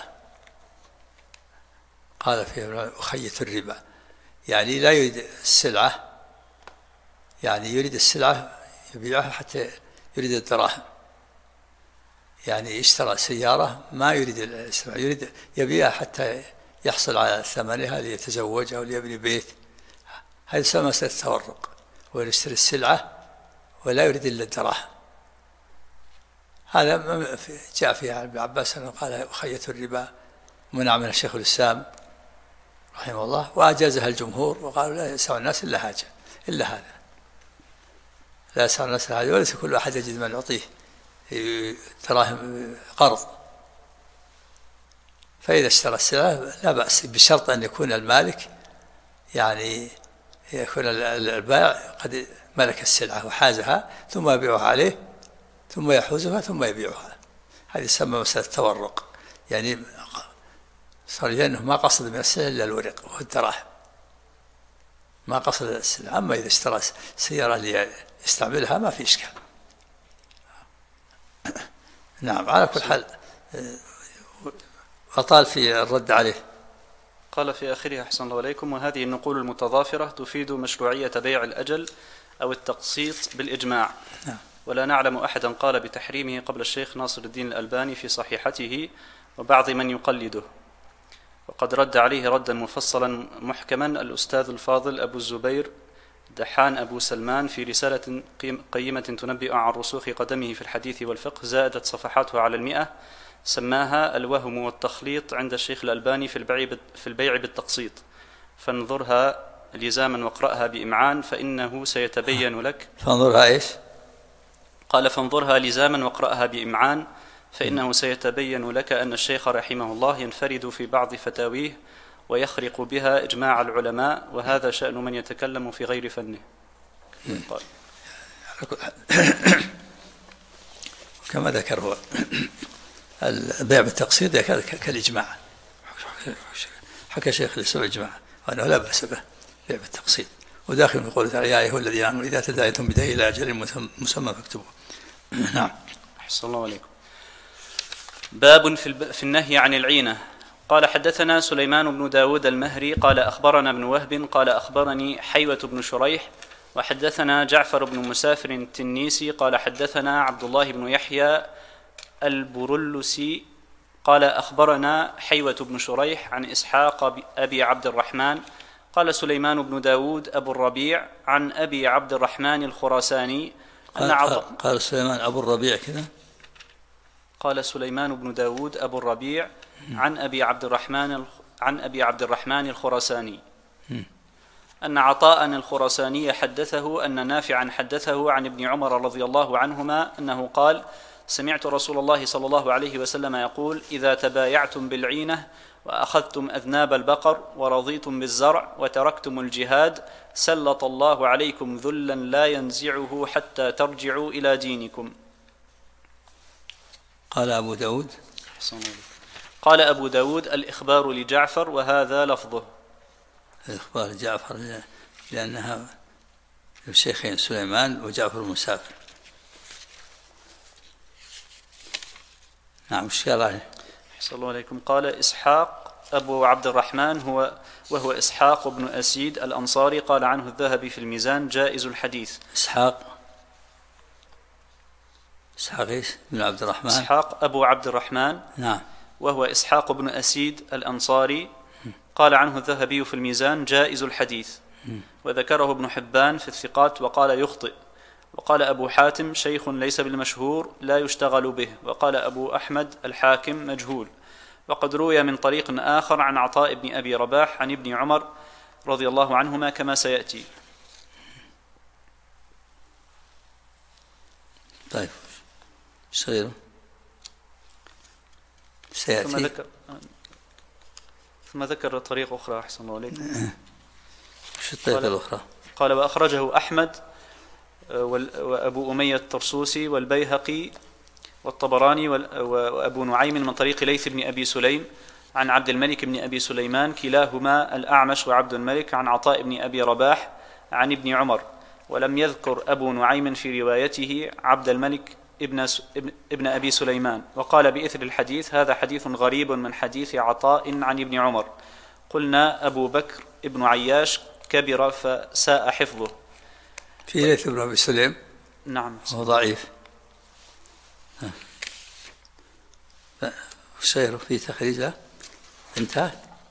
Speaker 2: أخية الربا، يعني لا يريد السلعة، يعني يريد السلعة يبيعها حتى يريد الدراهم، يعني اشترى سيارة ما يريد السلعة، يريد يبيعها حتى يحصل على ثمنها ليتزوج أو ليبني بيت. هذا يسمى مسألة التورق، ويشتري السلعة ولا يريد إلا الدراهم. هذا جاء فيها ابن عباس قال أخية الربا، منع من الشيخ الإسلام رحمه الله، وأجازها الجمهور وقالوا لا يسع الناس إلا حاجة، إلا هذا لا يسع الناس إلا هذا، وليس كل أحد يجد من يعطيه دراهم قرض. فإذا اشترى السلعة لا بأس، بشرط أن يكون المالك، يعني يكون البائع قد ملك السلعة وحازها، ثم يبيعها عليه، ثم يحوزها ثم يبيعها. هذه يسمى مسألة التورق، يعني صار لأنه ما قصد من السلعة إلا الورق والدراهم، ما قصد السلعة. أما إذا اشترى سيارة ليستعملها ما في إشكال. نعم، على كل حال أطال في الرد عليه.
Speaker 3: قال في آخره: أحسن الله عليكم، وهذه النقول المتضافرة تفيد مشروعية بيع الأجل أو التقسيط بالإجماع.
Speaker 2: نعم.
Speaker 3: ولا نعلم أحدا قال بتحريمه قبل الشيخ ناصر الدين الألباني في صحيحته وبعض من يقلده، وقد رد عليه ردا مفصلا محكما الأستاذ الفاضل أبو الزبير دحان أبو سلمان في رسالة قيمة تنبئ عن رسوخ قدمه في الحديث والفقه، زادت صفحاتها على 100، سماها الوهم والتخليط عند الشيخ الألباني في البيع بالتقسيط، فانظرها لزاما واقرأها بإمعان فإنه سيتبين لك.
Speaker 2: فانظرها إيش؟
Speaker 3: قال: فانظرها لزاما واقرأها بإمعان فإنه سيتبين لك أن الشيخ رحمه الله ينفرد في بعض فتاويه ويخرق بها إجماع العلماء، وهذا شأن من يتكلم في غير فنه. قال:
Speaker 2: كما ذكر هو البيع بالتقسيط كالإجماع، حكى شيخ الإسلام إجماع وأنه لا بأس به بيع بالتقسيط، وداخل من قوله تعالى: يا أيها الذين آمنوا إذا تداينتم بدين إلى أجل مسمى فاكتبوه. نعم.
Speaker 3: أحسن الله عليكم. باب في النهي عن العينة. قال: حدثنا سليمان بن داود المهري قال أخبرنا ابن وهب قال أخبرني حيوة بن شريح، وحدثنا جعفر بن مسافر التنيسي قال حدثنا عبد الله بن يحيى البرلسي قال أخبرنا حيوة بن شريح عن إسحاق أبي عبد الرحمن قال سليمان بن داود أبو الربيع عن أبي عبد الرحمن الخراساني
Speaker 2: قال سليمان أبو الربيع كذا،
Speaker 3: قال سليمان بن داود أبو الربيع عن أبي عبد الرحمن الخراساني أن عطاء الخراساني حدثه أن نافعا حدثه عن ابن عمر رضي الله عنهما أنه قال: سمعت رسول الله صلى الله عليه وسلم يقول: إذا تبايعتم بالعينة وأخذتم أذناب البقر ورضيتم بالزرع وتركتم الجهاد سلط الله عليكم ذلا لا ينزعه حتى ترجعوا إلى دينكم.
Speaker 2: قال أبو داود.
Speaker 3: قال أبو داود: الإخبار لجعفر، وهذا لفظه.
Speaker 2: الإخبار لجعفر لأنها الشيخين سليمان وجعفر المسافر. نعم. وش قال عليه؟
Speaker 3: أحسن الله عليكم. قال: إسحاق أبو عبد الرحمن وهو إسحاق بن أسيد الأنصاري، قال عنه الذهبي في الميزان: جائز الحديث.
Speaker 2: إسحاق إيش؟ بن عبد الرحمن.
Speaker 3: إسحاق أبو عبد الرحمن.
Speaker 2: نعم.
Speaker 3: وهو إسحاق بن أسيد الأنصاري، قال عنه الذهبي في الميزان: جائز الحديث. وذكره ابن حبان في الثقات وقال: يخطئ. وقال أبو حاتم: شيخ ليس بالمشهور لا يشتغل به. وقال أبو أحمد الحاكم: مجهول. وقد روي من طريق آخر عن عطاء بن أبي رباح عن ابن عمر رضي الله عنهما كما سيأتي.
Speaker 2: طيب، صغير سيأتي.
Speaker 3: ثم ذكر طريق أخرى. أحسن الله عليكم.
Speaker 2: وش الطريقة الأخرى؟
Speaker 3: قال: وأخرجه أحمد وأبو أمية الطرسوسي والبيهقي والطبراني وأبو نعيم من طريق ليث بن أبي سليم عن عبد الملك بن أبي سليمان كلاهما الأعمش وعبد الملك عن عطاء بن أبي رباح عن ابن عمر، ولم يذكر أبو نعيم في روايته عبد الملك ابن أبي سليمان، وقال بإثر الحديث: هذا حديث غريب من حديث عطاء عن ابن عمر. قلنا: أبو بكر ابن عياش كبر فساء حفظه.
Speaker 2: في ليث بن أبي سليم،
Speaker 3: نعم،
Speaker 2: هو ضعيف. الشيخ في تخريجه انتهى.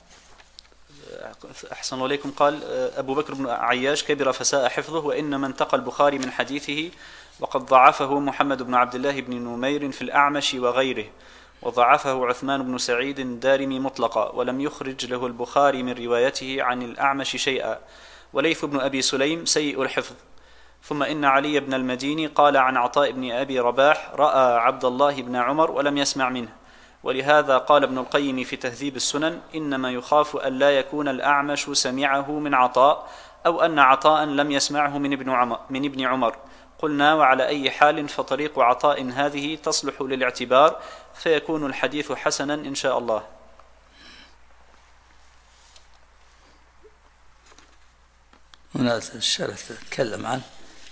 Speaker 3: أحسن الله إليكم. قال: أبو بكر بن عياش كبر فساء حفظه، وإنما انتقى البخاري من حديثه، وقد ضعفه محمد بن عبد الله بن نمير في الأعمش وغيره، وضعفه عثمان بن سعيد الدارمي مطلقا، ولم يخرج له البخاري من روايته عن الأعمش شيئا. وليث بن أبي سليم سيء الحفظ. ثم إن علي بن المديني قال عن عطاء بن أبي رباح: رأى عبد الله بن عمر ولم يسمع منه. ولهذا قال ابن القيم في تهذيب السنن: إنما يخاف أن لا يكون الأعمش سمعه من عطاء، أو أن عطاء لم يسمعه من ابن عمر. قلنا: وعلى أي حال فطريق عطاء هذه تصلح للاعتبار، فيكون الحديث حسنا إن شاء الله.
Speaker 2: هنا الشرح تتكلم عنه.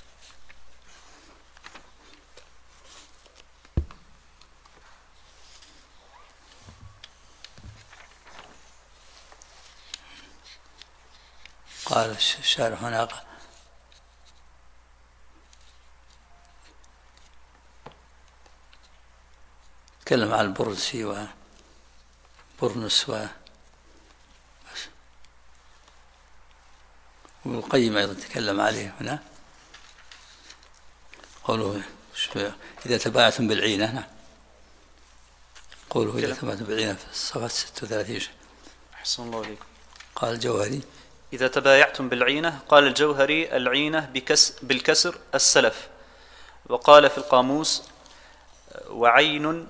Speaker 2: قال الشارح هنا: تكلم عن البرنسي وبرنس وابن القيم أيضا تكلم عليه هنا. قوله: إذا تبايعتم بالعينة. نعم، قوله: إذا تبايعتم بالعينة في الصفحة 36.
Speaker 3: أحسن الله إليكم.
Speaker 2: قال الجوهري:
Speaker 3: إذا تبايعتم بالعينة. قال الجوهري: العينة بالكسر السلف. وقال في القاموس: وعين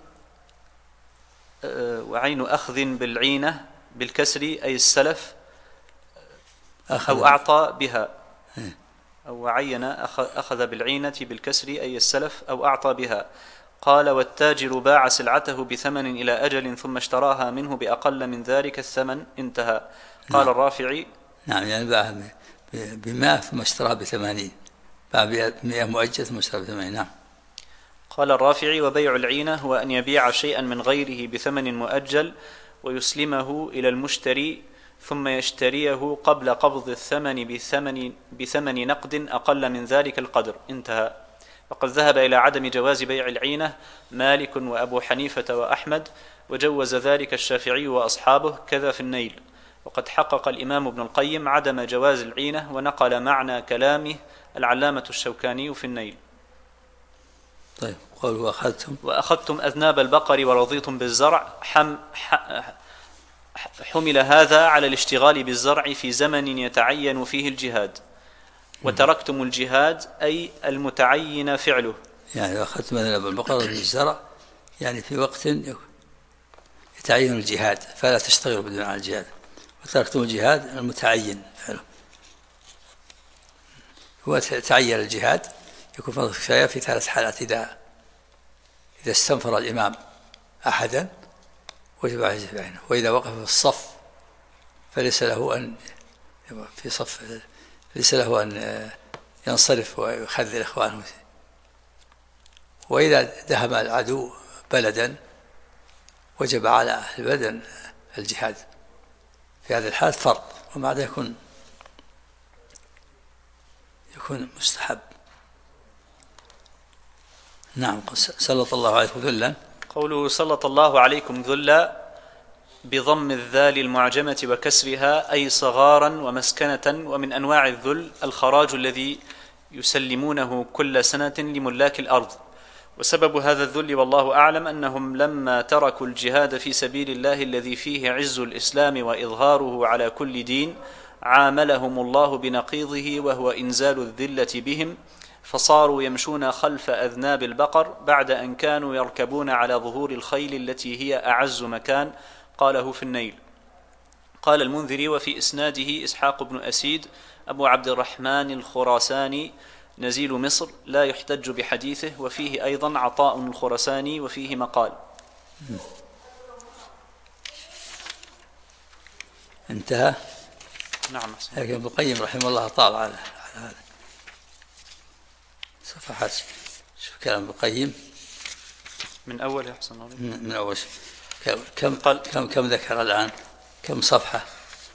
Speaker 3: أخذ بالعينة بالكسر أي السلف، أو أعطى بها، أو وعين أخذ بالعينة بالكسر أي السلف أو أعطى بها. قال: والتاجر باع سلعته بثمن إلى أجل ثم اشتراها منه بأقل من ذلك الثمن. انتهى. قال الرافعي:
Speaker 2: نعم، يعني باع ب100 ثم اشتراها ب80، باع ب100 مؤجل ثم اشتراها ب80. نعم.
Speaker 3: قال الرافعي: وبيع العينة هو أن يبيع شيئا من غيره بثمن مؤجل ويسلمه إلى المشتري ثم يشتريه قبل قبض الثمن بثمن نقد أقل من ذلك القدر. انتهى. وقد ذهب إلى عدم جواز بيع العينة مالك وأبو حنيفة وأحمد، وجوز ذلك الشافعي وأصحابه، كذا في النيل. وقد حقق الإمام ابن القيم عدم جواز العينة، ونقل معنى كلامه العلامة الشوكاني في النيل.
Speaker 2: طيب، قال:
Speaker 3: وأخذتم أذناب البقر ورضيتم بالزرع. حمل هذا على الاشتغال بالزرع في زمن يتعين فيه الجهاد. وتركتم الجهاد أي المتعين فعله.
Speaker 2: يعني أخذتم أذناب البقر بالزرع، يعني في وقت يتعين الجهاد فلا تشتغلوا بدون عن الجهاد. وتركتم الجهاد المتعين فعله. هو تعين الجهاد يكون فرض كفاية في 3 حالات: إذا استنفر الإمام أحدا وجب عليه بعينه، وإذا وقف في الصف فليس له أن في صف ليس له أن ينصرف ويخذل إخوانه، وإذا دهم العدو بلدا وجب على أهل البلد الجهاد. في هذه الحالة فرض، ومع ذلك يكون مستحب. نعم. سلط الله عليكم ذلا.
Speaker 3: قوله: سلط الله عليكم ذلا بضم الذال المعجمة وكسرها، أي صغارا ومسكنة. ومن أنواع الذل الخراج الذي يسلمونه كل سنة لملاك الأرض. وسبب هذا الذل والله أعلم أنهم لما تركوا الجهاد في سبيل الله الذي فيه عز الإسلام وإظهاره على كل دين، عاملهم الله بنقيضه وهو إنزال الذلة بهم، فصاروا يمشون خلف أذناب البقر بعد أن كانوا يركبون على ظهور الخيل التي هي أعز مكان. قاله في النيل. قال المنذري: وفي إسناده إسحاق بن أسيد أبو عبد الرحمن الخراساني نزيل مصر لا يحتج بحديثه، وفيه أيضا عطاء الخرساني وفيه مقال.
Speaker 2: انتهى.
Speaker 3: نعم.
Speaker 2: لكن ابن القيم رحمه الله طال على هذا صفحات. شوف كلام ابن القيم
Speaker 3: من أول يحسن
Speaker 2: من أول. كم ذكر الآن؟ كم صفحة؟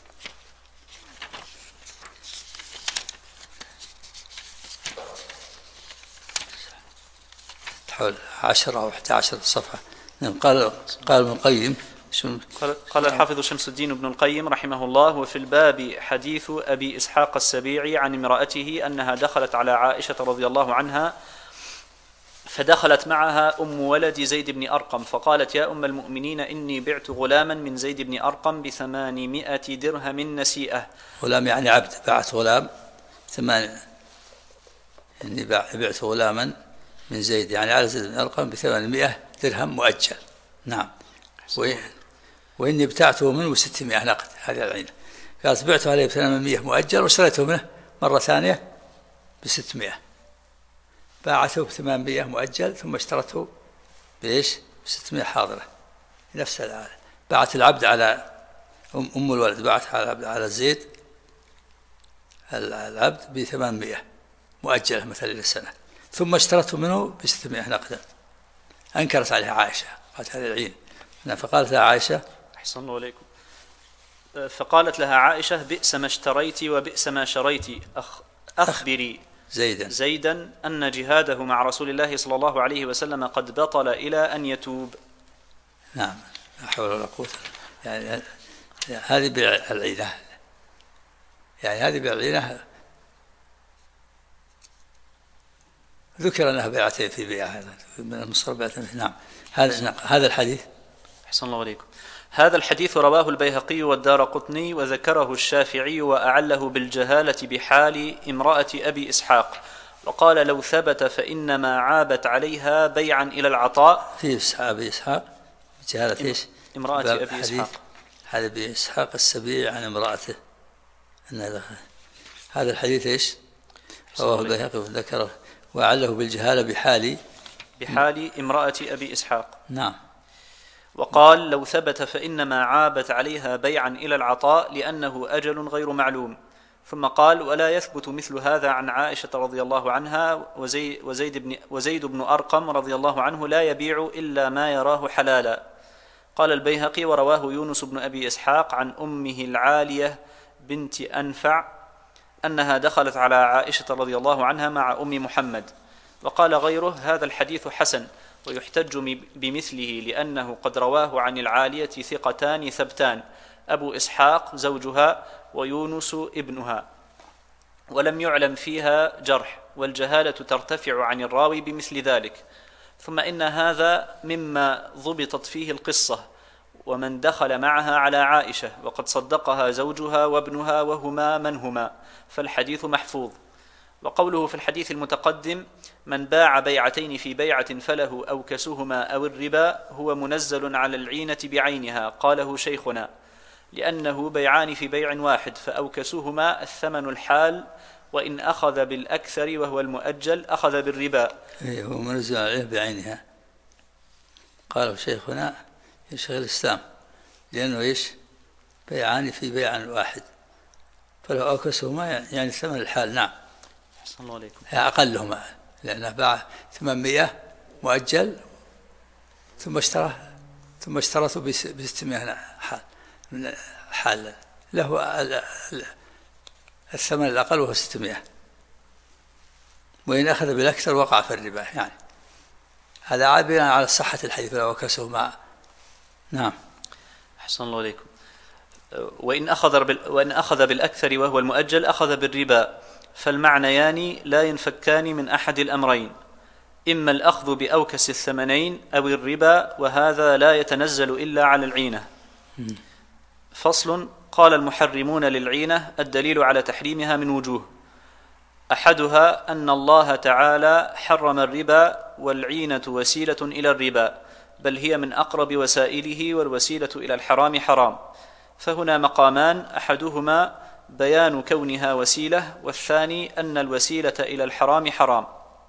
Speaker 2: حول 10 أو 11 صفحة. قال ابن القيم.
Speaker 3: قال الحافظ شمس الدين ابن القيم رحمه الله: وفي الباب حديث أبي إسحاق السبيعي عن امرأته أنها دخلت على عائشة رضي الله عنها، فدخلت معها أم ولد زيد بن أرقم فقالت: يا أم المؤمنين، إني بعت غلاما من زيد بن أرقم ب800 درهم نسيئة.
Speaker 2: غلام يعني عبد، بعت غلام 8. إني بعت غلاما من زيد يعني على زيد بن أرقم ب800 درهم مؤجل. نعم. وإني ابتعته منه ب600 نقد. هذه العينة. قالت بعته عليه ب800 مؤجل واشتريته منه مرة ثانية ب600. باعته ب800 مؤجل ثم اشترته بإيش؟ ب600 حاضرة. نفس الآلة. باعت العبد على أم الولد، باعت على زيد العبد ب800 مؤجلة مثلا للسنة، ثم اشترته منه ب600 نقدا. أنكرت عليها عائشة، قالت هذه العين. فقالت لها عائشة:
Speaker 3: أحسن الله عليكم. فقالت لها عائشة: بئس ما اشتريت وبئس ما شريت، أخبري زيدا أن جهاده مع رسول الله صلى الله عليه وسلم قد بطل إلى أن يتوب.
Speaker 2: نعم. لا حول ولا قوة. يعني هذه بالعينة، يعني هذه بالعينة ذكر أنها بيعتين في بيعة من المصر بيعتين. نعم. هذا الحديث.
Speaker 3: أحسن الله عليكم. هذا الحديث رواه البيهقي والدارقطني وذكره الشافعي وأعله بالجهالة بحال امرأة أبي إسحاق، وقال: لو ثبت فإنما عابت عليها بيعا إلى العطاء.
Speaker 2: في أبي إسحاق جهالة إيش؟
Speaker 3: امرأة أبي إسحاق.
Speaker 2: هذا أبي إسحاق السبيعي عن امرأته. هذا الحديث إيش؟ رواه البيهقي وذكره وأعله بالجهالة بحال
Speaker 3: امرأة أبي إسحاق.
Speaker 2: نعم.
Speaker 3: وقال: لو ثبت فإنما عابت عليها بيعا إلى العطاء لأنه أجل غير معلوم. ثم قال: ولا يثبت مثل هذا عن عائشة رضي الله عنها، وزيد بن أرقم رضي الله عنه لا يبيع إلا ما يراه حلالا. قال البيهقي: ورواه يونس بن أبي إسحاق عن أمه العالية بنت أنفع أنها دخلت على عائشة رضي الله عنها مع أم محمد. وقال غيره: هذا الحديث حسن ويحتج بمثله لأنه قد رواه عن العالية ثقتان ثبتان، أبو إسحاق زوجها ويونس ابنها، ولم يعلم فيها جرح، والجهالة ترتفع عن الراوي بمثل ذلك. ثم إن هذا مما ضبطت فيه القصة، ومن دخل معها على عائشة وقد صدقها زوجها وابنها وهما من هما، فالحديث محفوظ. وقوله في الحديث المتقدم: من باع بيعتين في بيعة فله أوكسهما أو الربا، هو منزل على العينة بعينها، قاله شيخنا، لأنه بيعان في بيع واحد، فأوكسهما الثمن الحال، وإن أخذ بالأكثر وهو المؤجل أخذ بالربا.
Speaker 2: هو منزل عليه بعينها، قاله شيخنا شيخ الإسلام، لأنه إيش؟ بيعان في بيع واحد، فلو أوكسهما يعني ثمن الحال. نعم.
Speaker 3: أحسن الله عليكم.
Speaker 2: أقلهما، لأنه باع 800 مؤجل ثم اشترته ب600 حال له الثمن الأقل وهو 600، وإن أخذ بالأكثر وقع في الربا. يعني هذا عابرا على صحة الحديث لو أوكسهما. نعم.
Speaker 3: أحسن الله عليكم. وإن أخذ بالأكثر وهو المؤجل أخذ بالربا، فالمعنيان لا ينفكان من أحد الأمرين، إما الأخذ بأوكس الثمنين أو الربا، وهذا لا يتنزل إلا على العينة. فصل. قال المحرمون للعينة: الدليل على تحريمها من وجوه: أحدها أن الله تعالى حرم الربا، والعينة وسيلة إلى الربا، بل هي من أقرب وسائله، والوسيلة إلى الحرام حرام. فهنا مقامان: أحدهما بيان كونها وسيلة، والثاني أن الوسيلة إلى الحرام حرام.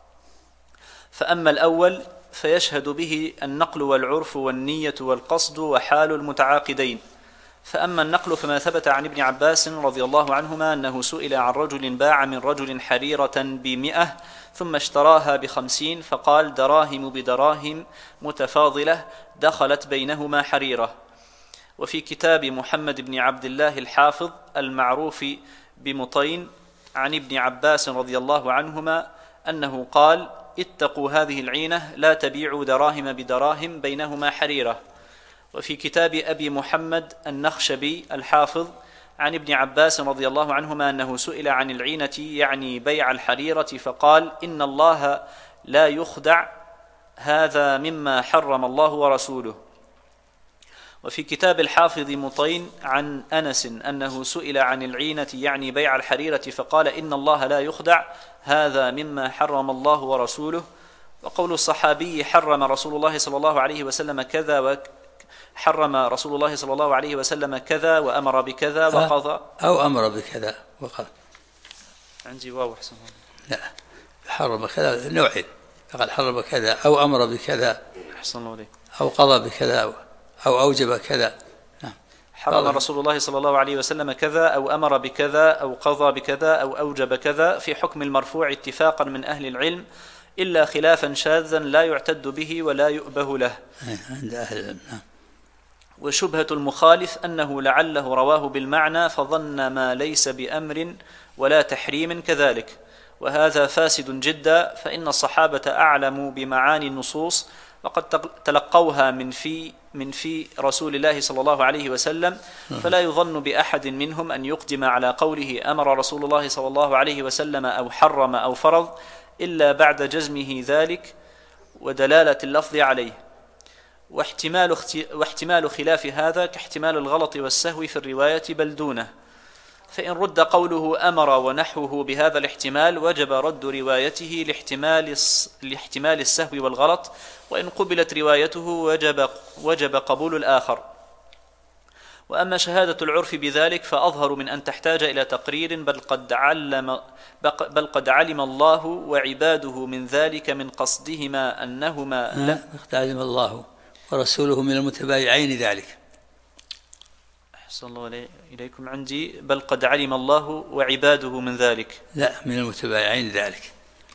Speaker 3: فأما الأول فيشهد به النقل والعرف والنية والقصد وحال المتعاقدين. فأما النقل فما ثبت عن ابن عباس رضي الله عنهما أنه سئل عن رجل باع من رجل حريرة ب100 ثم اشتراها ب50 فقال دراهم بدراهم متفاضلة دخلت بينهما حريرة. وفي كتاب محمد بن عبد الله الحافظ المعروف بمطين عن ابن عباس رضي الله عنهما أنه قال اتقوا هذه العينة لا تبيعوا دراهم بدراهم بينهما حريرة. وفي كتاب أبي محمد النخشبي الحافظ عن ابن عباس رضي الله عنهما أنه سئل عن العينة يعني بيع الحريرة فقال إن الله لا يخدع هذا مما حرم الله ورسوله. وفي كتاب الحافظ مطين عن أنس أنه سئل عن العينة يعني بيع الحريرة فقال إن الله لا يخدع هذا مما حرم الله ورسوله. وقول الصحابي حرم رسول الله صلى الله عليه وسلم كذا حرم رسول الله صلى الله عليه وسلم كذا وأمر بكذا وقضى
Speaker 2: أو أمر بكذا وقضى.
Speaker 3: عندي واو حسن.
Speaker 2: لا حرم كذا نوعين، فقد حرم كذا أو أمر بكذا
Speaker 3: أحسن الله عليك
Speaker 2: أو قضى بكذا أو أوجب كذا. نعم.
Speaker 3: حرم رسول الله صلى الله عليه وسلم كذا أو أمر بكذا أو قضى بكذا أو أوجب كذا في حكم المرفوع اتفاقا من أهل العلم إلا خلافا شاذا لا يعتد به ولا يؤبه له
Speaker 2: عند أهل العلم.
Speaker 3: وشبهة المخالف أنه لعله رواه بالمعنى فظن ما ليس بأمر ولا تحريم كذلك، وهذا فاسد جدا، فإن الصحابة أعلموا بمعاني النصوص وقد تلقوها من في رسول الله صلى الله عليه وسلم، فلا يظن بأحد منهم أن يقدم على قوله أمر رسول الله صلى الله عليه وسلم أو حرم أو فرض إلا بعد جزمه ذلك ودلالة اللفظ عليه. واحتمال خلاف هذا كاحتمال الغلط والسهو في الرواية بل دونه، فإن رد قوله أمر ونحوه بهذا الاحتمال وجب رد روايته لاحتمال السهو والغلط، وإن قبلت روايته وجب قبول الآخر. وأما شهادة العرف بذلك فأظهر من أن تحتاج إلى تقرير، بل قد علم الله وعباده من ذلك من قصدهما أنهما
Speaker 2: قد علم الله ورسوله من المتبايعين ذلك.
Speaker 3: أحسن الله إليكم. عندي بل قد علم الله وعباده من ذلك.
Speaker 2: لا من المتبايعين ذلك.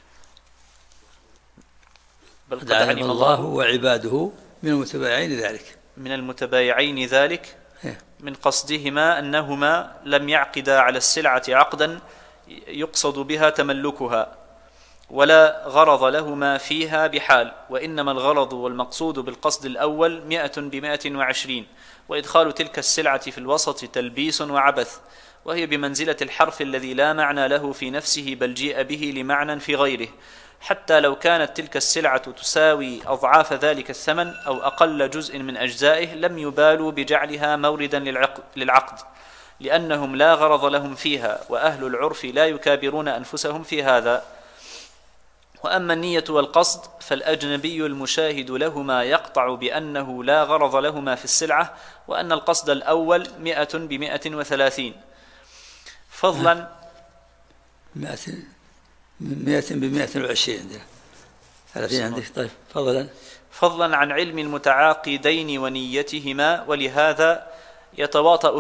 Speaker 3: بل قد علم الله
Speaker 2: وعباده من المتبايعين ذلك.
Speaker 3: من المتبايعين ذلك من قصدهما أنهما لم يعقدا على السلعة عقدا يقصد بها تملكها ولا غرض لهما فيها بحال، وإنما الغرض والمقصود بالقصد الأول 100 ب120، وإدخال تلك السلعة في الوسط تلبيس وعبث، وهي بمنزلة الحرف الذي لا معنى له في نفسه بل جيء به لمعنى في غيره، حتى لو كانت تلك السلعة تساوي أضعاف ذلك الثمن أو أقل جزء من أجزائه لم يبالوا بجعلها موردا للعقد، لأنهم لا غرض لهم فيها، وأهل العرف لا يكابرون أنفسهم في هذا. وأما النية والقصد فالأجنبي المشاهد لهما يقطع بأنه لا غرض لهما في السلعة، وأن القصد الأول 100 ب130 فضلا
Speaker 2: 100 ب120 عندنا 30 عندك. طيب
Speaker 3: فضلا عن علم المتعاقدين ونيتهما، ولهذا يتواطأ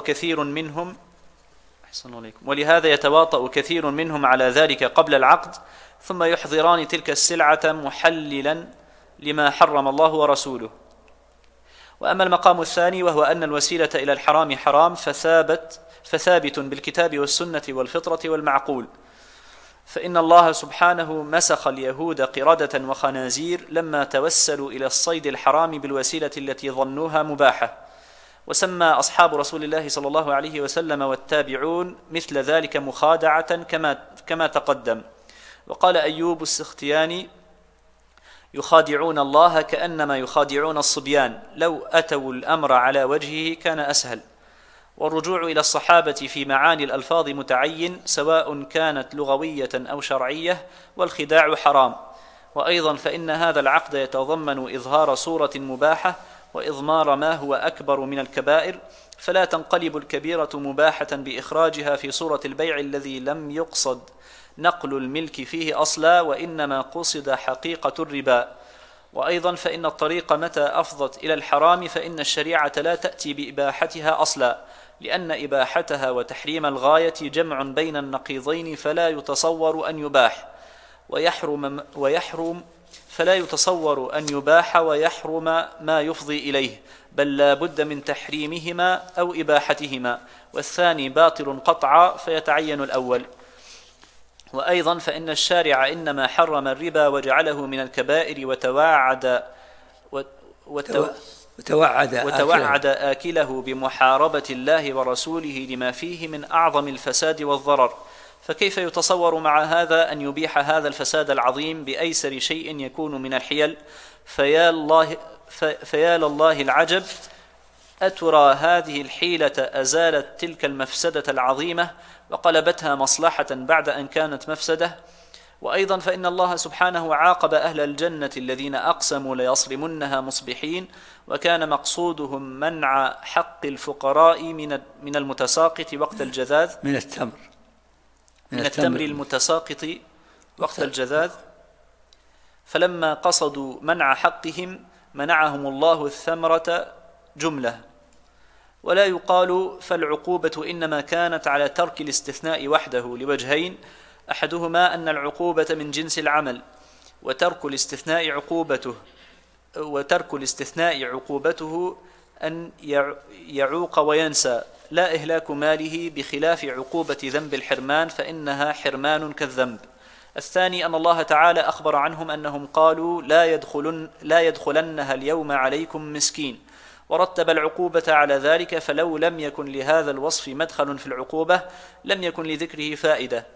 Speaker 3: كثير منهم على ذلك قبل العقد، ثم يحضران تلك السلعة محللا لما حرم الله ورسوله. وأما المقام الثاني وهو أن الوسيلة إلى الحرام حرام فثابت بالكتاب والسنة والفطرة والمعقول، فإن الله سبحانه مسخ اليهود قردة وخنازير لما توسلوا إلى الصيد الحرام بالوسيلة التي ظنوها مباحة، وسمى أصحاب رسول الله صلى الله عليه وسلم والتابعون مثل ذلك مخادعة كما تقدم. وقال أيوب السختياني يخادعون الله كأنما يخادعون الصبيان، لو أتوا الأمر على وجهه كان أسهل. والرجوع إلى الصحابة في معاني الألفاظ متعين سواء كانت لغوية أو شرعية، والخداع حرام. وأيضا فإن هذا العقد يتضمن إظهار صورة مباحة وإضمار ما هو أكبر من الكبائر، فلا تنقلب الكبيرة مباحة بإخراجها في صورة البيع الذي لم يقصد نقل الملك فيه أصلا، وإنما قصد حقيقة الربا. وأيضا فإن الطريق متى أفضت إلى الحرام فإن الشريعة لا تأتي بإباحتها أصلا، لأن إباحتها وتحريم الغاية جمع بين النقيضين، فلا يتصور أن يباح ويحرم ما يفضي إليه، بل لا بد من تحريمهما أو إباحتهما، والثاني باطل قطعا فيتعين الأول. وأيضا فإن الشارع إنما حرم الربا وجعله من الكبائر وتوعد آكله بمحاربة الله ورسوله لما فيه من أعظم الفساد والضرر، فكيف يتصور مع هذا أن يبيح هذا الفساد العظيم بأيسر شيء يكون من الحيل؟ فيا لله العجب، أترى هذه الحيلة أزالت تلك المفسدة العظيمة وقلبتها مصلحة بعد أن كانت مفسدة؟ وأيضا فإن الله سبحانه عاقب أهل الجنة الذين أقسموا ليصرمنها مصبحين، وكان مقصودهم منع حق الفقراء من المتساقط وقت الجذاذ، من التمر المتساقط وقت الجذاذ، فلما قصدوا منع حقهم منعهم الله الثمرة جملة. ولا يقال فالعقوبة إنما كانت على ترك الاستثناء وحده لوجهين: أحدهما أن العقوبة من جنس العمل، وترك الاستثناء عقوبته أن يعوق وينسى، لا إهلاك ماله، بخلاف عقوبة ذنب الحرمان فإنها حرمان كالذنب. الثاني أن الله تعالى أخبر عنهم أنهم قالوا لا يدخلنها اليوم عليكم مسكين، ورتب العقوبة على ذلك، فلو لم يكن لهذا الوصف مدخل في العقوبة لم يكن لذكره فائدة،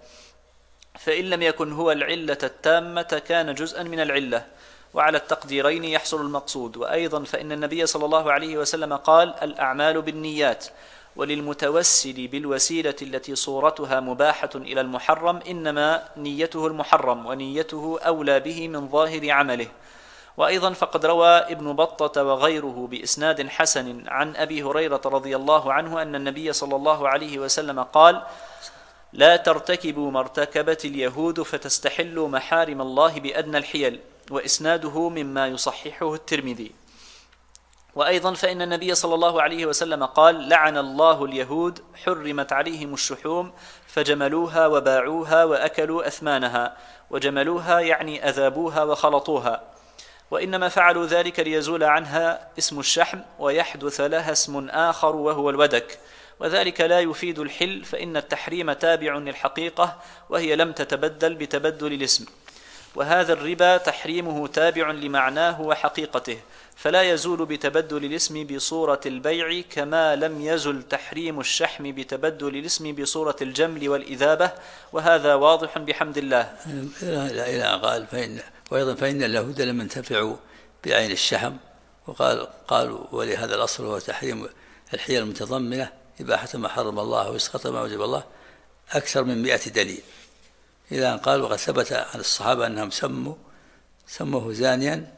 Speaker 3: فإن لم يكن هو العلة التامة كان جزءا من العلة، وعلى التقديرين يحصل المقصود. وأيضا فإن النبي صلى الله عليه وسلم قال: الأعمال بالنيات، وللمتوسل بالوسيلة التي صورتها مباحة إلى المحرم إنما نيته المحرم، ونيته أولى به من ظاهر عمله. وأيضا فقد روى ابن بطة وغيره بإسناد حسن عن أبي هريرة رضي الله عنه أن النبي صلى الله عليه وسلم قال: لا ترتكبوا ما ارتكبت اليهود فتستحلوا محارم الله بأدنى الحيل، وإسناده مما يصححه الترمذي. وأيضا فإن النبي صلى الله عليه وسلم قال: لعن الله اليهود، حرمت عليهم الشحوم فجملوها وباعوها وأكلوا أثمانها، وجملوها يعني أذابوها وخلطوها، وإنما فعلوا ذلك ليزول عنها اسم الشحم ويحدث لها اسم آخر وهو الودك، وذلك لا يفيد الحل، فإن التحريم تابع للحقيقة وهي لم تتبدل بتبدل الاسم، وهذا الربا تحريمه تابع لمعناه وحقيقته، فلا يزول بتبدل الاسم بصورة البيع، كما لم يزل تحريم الشحم بتبدل الاسم بصورة الجمل والإذابة، وهذا واضح بحمد الله.
Speaker 2: إلى قال وأيضا فإن اليهود لم ينتفعوا بعين الشحم، قالوا ولهذا الأصل هو تحريم الحيل المتضمنة إباحة ما حرم الله وإسقاط ما وجب الله أكثر من 100 دليل، إلى أن قال: وقد ثبت عن الصحابة أنهم سموه زانيا،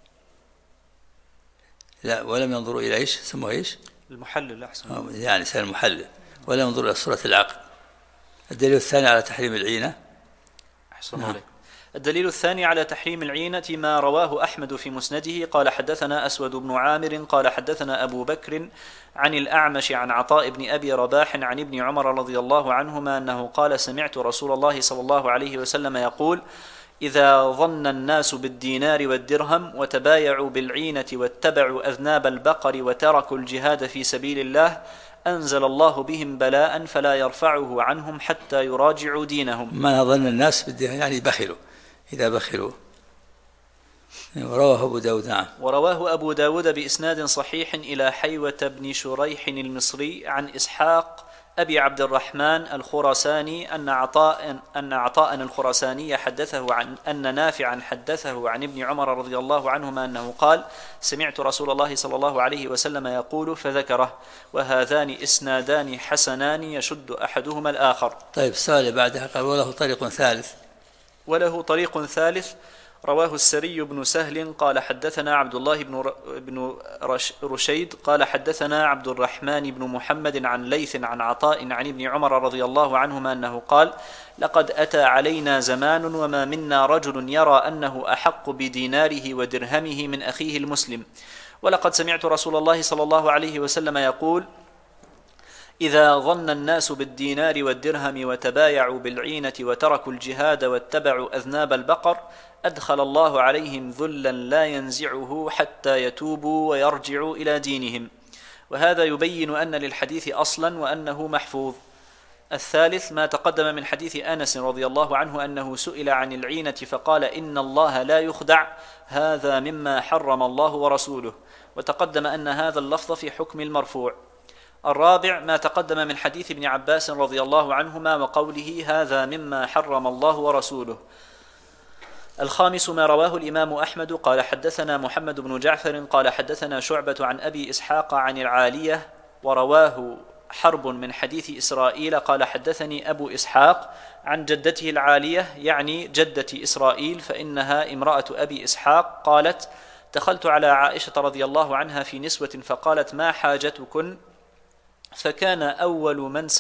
Speaker 2: لا ولم ينظروا إلى إيش سموه إيش
Speaker 3: المحلل أحسن،
Speaker 2: يعني سأل المحلل، ولا ينظروا إلى صورة العقد. الدليل الثاني على تحريم العينة.
Speaker 3: أحسن عليك. الدليل الثاني على تحريم العينة ما رواه أحمد في مسنده قال: حدثنا أسود بن عامر قال حدثنا أبو بكر عن الأعمش عن عطاء بن أبي رباح عن ابن عمر رضي الله عنهما أنه قال: سمعت رسول الله صلى الله عليه وسلم يقول: إذا ظن الناس بالدينار والدرهم وتبايعوا بالعينة واتبعوا أذناب البقر وتركوا الجهاد في سبيل الله أنزل الله بهم بلاء فلا يرفعه عنهم حتى يراجعوا دينهم.
Speaker 2: ما ظن الناس بالدينار يعني بخلوا، إذا بخلوا. ورواه أبو داود. نعم.
Speaker 3: ورواه أبو داود بإسناد صحيح إلى حيوة بن شريح المصري عن إسحاق أبي عبد الرحمن الخراساني أن عطاء الخراساني حدثه عن أن نافعا حدثه عن ابن عمر رضي الله عنهما أنه قال: سمعت رسول الله صلى الله عليه وسلم يقول فذكره، وهذان إسنادان حسنان يشد أحدهما الآخر.
Speaker 2: طيب السؤال بعدها قال: وله طريق ثالث.
Speaker 3: وله طريق ثالث رواه السري بن سهل قال حدثنا عبد الله بن رشيد قال حدثنا عبد الرحمن بن محمد عن ليث عن عطاء عن ابن عمر رضي الله عنهما أنه قال: لقد أتى علينا زمان وما منا رجل يرى أنه أحق بديناره ودرهمه من أخيه المسلم، ولقد سمعت رسول الله صلى الله عليه وسلم يقول: إذا ظن الناس بالدينار والدرهم وتبايعوا بالعينة وتركوا الجهاد واتبعوا أذناب البقر أدخل الله عليهم ذلا لا ينزعه حتى يتوبوا ويرجعوا إلى دينهم. وهذا يبين أن للحديث أصلا وأنه محفوظ. الثالث ما تقدم من حديث أنس رضي الله عنه أنه سئل عن العينة فقال: إن الله لا يخدع، هذا مما حرم الله ورسوله. وتقدم أن هذا اللفظ في حكم المرفوع. الرابع ما تقدم من حديث ابن عباس رضي الله عنهما وقوله: هذا مما حرم الله ورسوله. الخامس ما رواه الإمام أحمد قال حدثنا محمد بن جعفر قال حدثنا شعبة عن أبي إسحاق عن العالية، ورواه حرب من حديث إسرائيل قال حدثني أبو إسحاق عن جدته العالية، يعني جدة إسرائيل، فإنها امرأة أبي إسحاق، قالت: دخلت على عائشة رضي الله عنها في نسوة فقالت: ما حاجتكن؟ فكان أول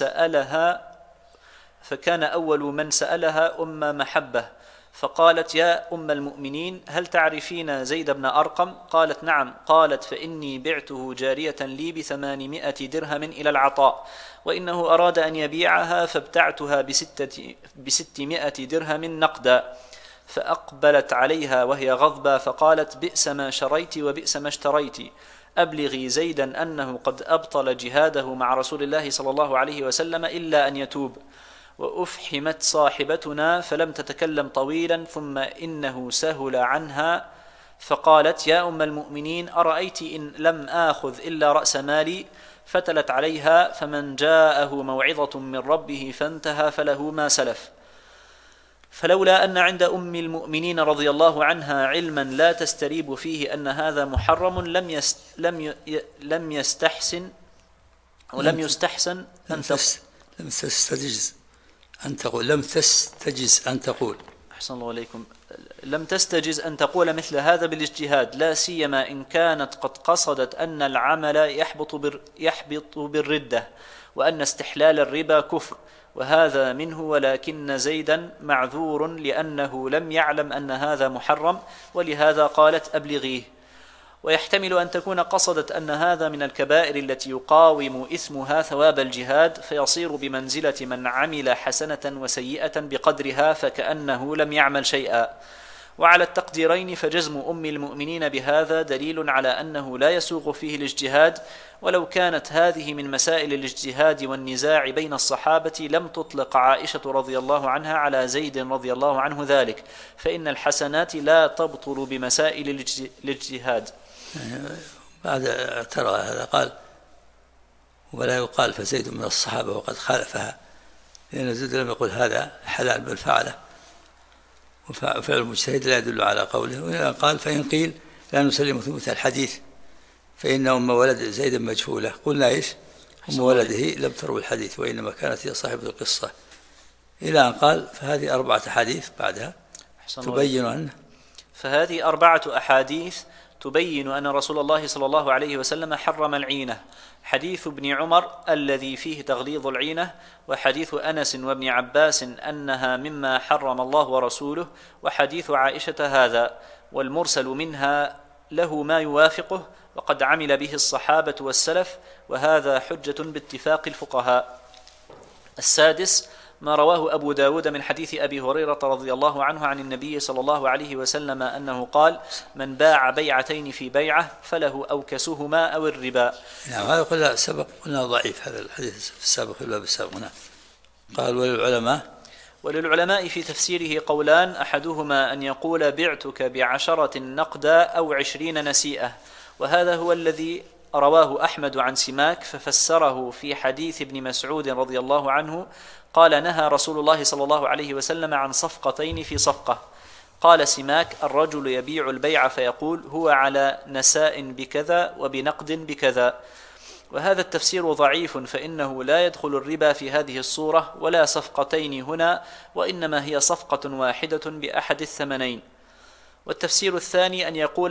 Speaker 3: من سألها أم محبة، فقالت: يا أم المؤمنين، هل تعرفين زيد بن أرقم؟ قالت: نعم. قالت: فإني بعته جارية لي ب800 درهم إلى العطاء، وإنه أراد أن يبيعها فابتعتها ب600 درهم نقدا. فأقبلت عليها وهي غضبة فقالت: بئس ما شريت وبئس ما اشتريت، أبلغي زيدا أنه قد أبطل جهاده مع رسول الله صلى الله عليه وسلم إلا أن يتوب. وأفحمت صاحبتنا فلم تتكلم طويلا، ثم إنه سهل عنها فقالت: يا أم المؤمنين، أرأيت إن لم آخذ إلا رأس مالي؟ فتلت عليها: فمن جاءه موعظة من ربه فانتهى فله ما سلف. فلولا أن عند أم المؤمنين رضي الله عنها علما لا تستريب فيه أن هذا محرم لم يستحسن أن تقول أحسن الله عليكم، لم تستجز أن تقول مثل هذا بالاجتهاد، لا سيما إن كانت قد قصدت أن العمل يحبط بالردة، وأن استحلال الربا كفر، وهذا منه، ولكن زيدا معذور لأنه لم يعلم أن هذا محرم، ولهذا قالت: أبلغيه. ويحتمل أن تكون قصدت أن هذا من الكبائر التي يقاوم إثمها ثواب الجهاد، فيصير بمنزلة من عمل حسنة وسيئة بقدرها فكأنه لم يعمل شيئا. وعلى التقديرين فجزم أم المؤمنين بهذا دليل على أنه لا يسوغ فيه الاجتهاد، ولو كانت هذه من مسائل الاجتهاد والنزاع بين الصحابة لم تطلق عائشة رضي الله عنها على زيد رضي الله عنه ذلك، فإن الحسنات لا تبطل بمسائل الاجتهاد.
Speaker 2: بعد ترى هذا قال: ولا يقال فزيد من الصحابة وقد خالفها، لأن زيد لم يقل هذا حلال بل فعله، وفعل المجتهد لا يدل على قوله. وإذا قال: فإن قيل لا نسلم ثبوت الحديث فإن أم ولد زيد مجهولة، قلنا إيش؟ أم ولده لم تروي الحديث وإنما كانت هي صاحبة القصة، إلى أن قال: فهذه 4 أحاديث بعدها تبين أن
Speaker 3: فهذه 4 أحاديث تبين أن رسول الله صلى الله عليه وسلم حرم العينة: حديث ابن عمر الذي فيه تغليظ العينة، وحديث أنس وابن عباس أنها مما حرم الله ورسوله، وحديث عائشة هذا، والمرسل منها له ما يوافقه، وقد عمل به الصحابة والسلف، وهذا حجة باتفاق الفقهاء. السادس ما رواه أبو داود من حديث أبي هريرة رضي الله عنه عن النبي صلى الله عليه وسلم أنه قال: من باع بيعتين في بيعة فله أوكسهما أو الربا.
Speaker 2: نعم، هذا قلنا ضعيف، هذا الحديث في السابق في الباب السابق. قال:
Speaker 3: وللعلماء في تفسيره قولان: أحدهما أن يقول بعتك ب10 نقدا أو 20 نسيئة، وهذا هو الذي رواه أحمد عن سماك، ففسره في حديث ابن مسعود رضي الله عنه قال: نهى رسول الله صلى الله عليه وسلم عن صفقتين في صفقة. قال سماك: الرجل يبيع البيع فيقول: هو على نساء بكذا وبنقد بكذا. وهذا التفسير ضعيف، فإنه لا يدخل الربا في هذه الصورة ولا صفقتين هنا، وإنما هي صفقة واحدة بأحد الثمنين. والتفسير الثاني أن يقول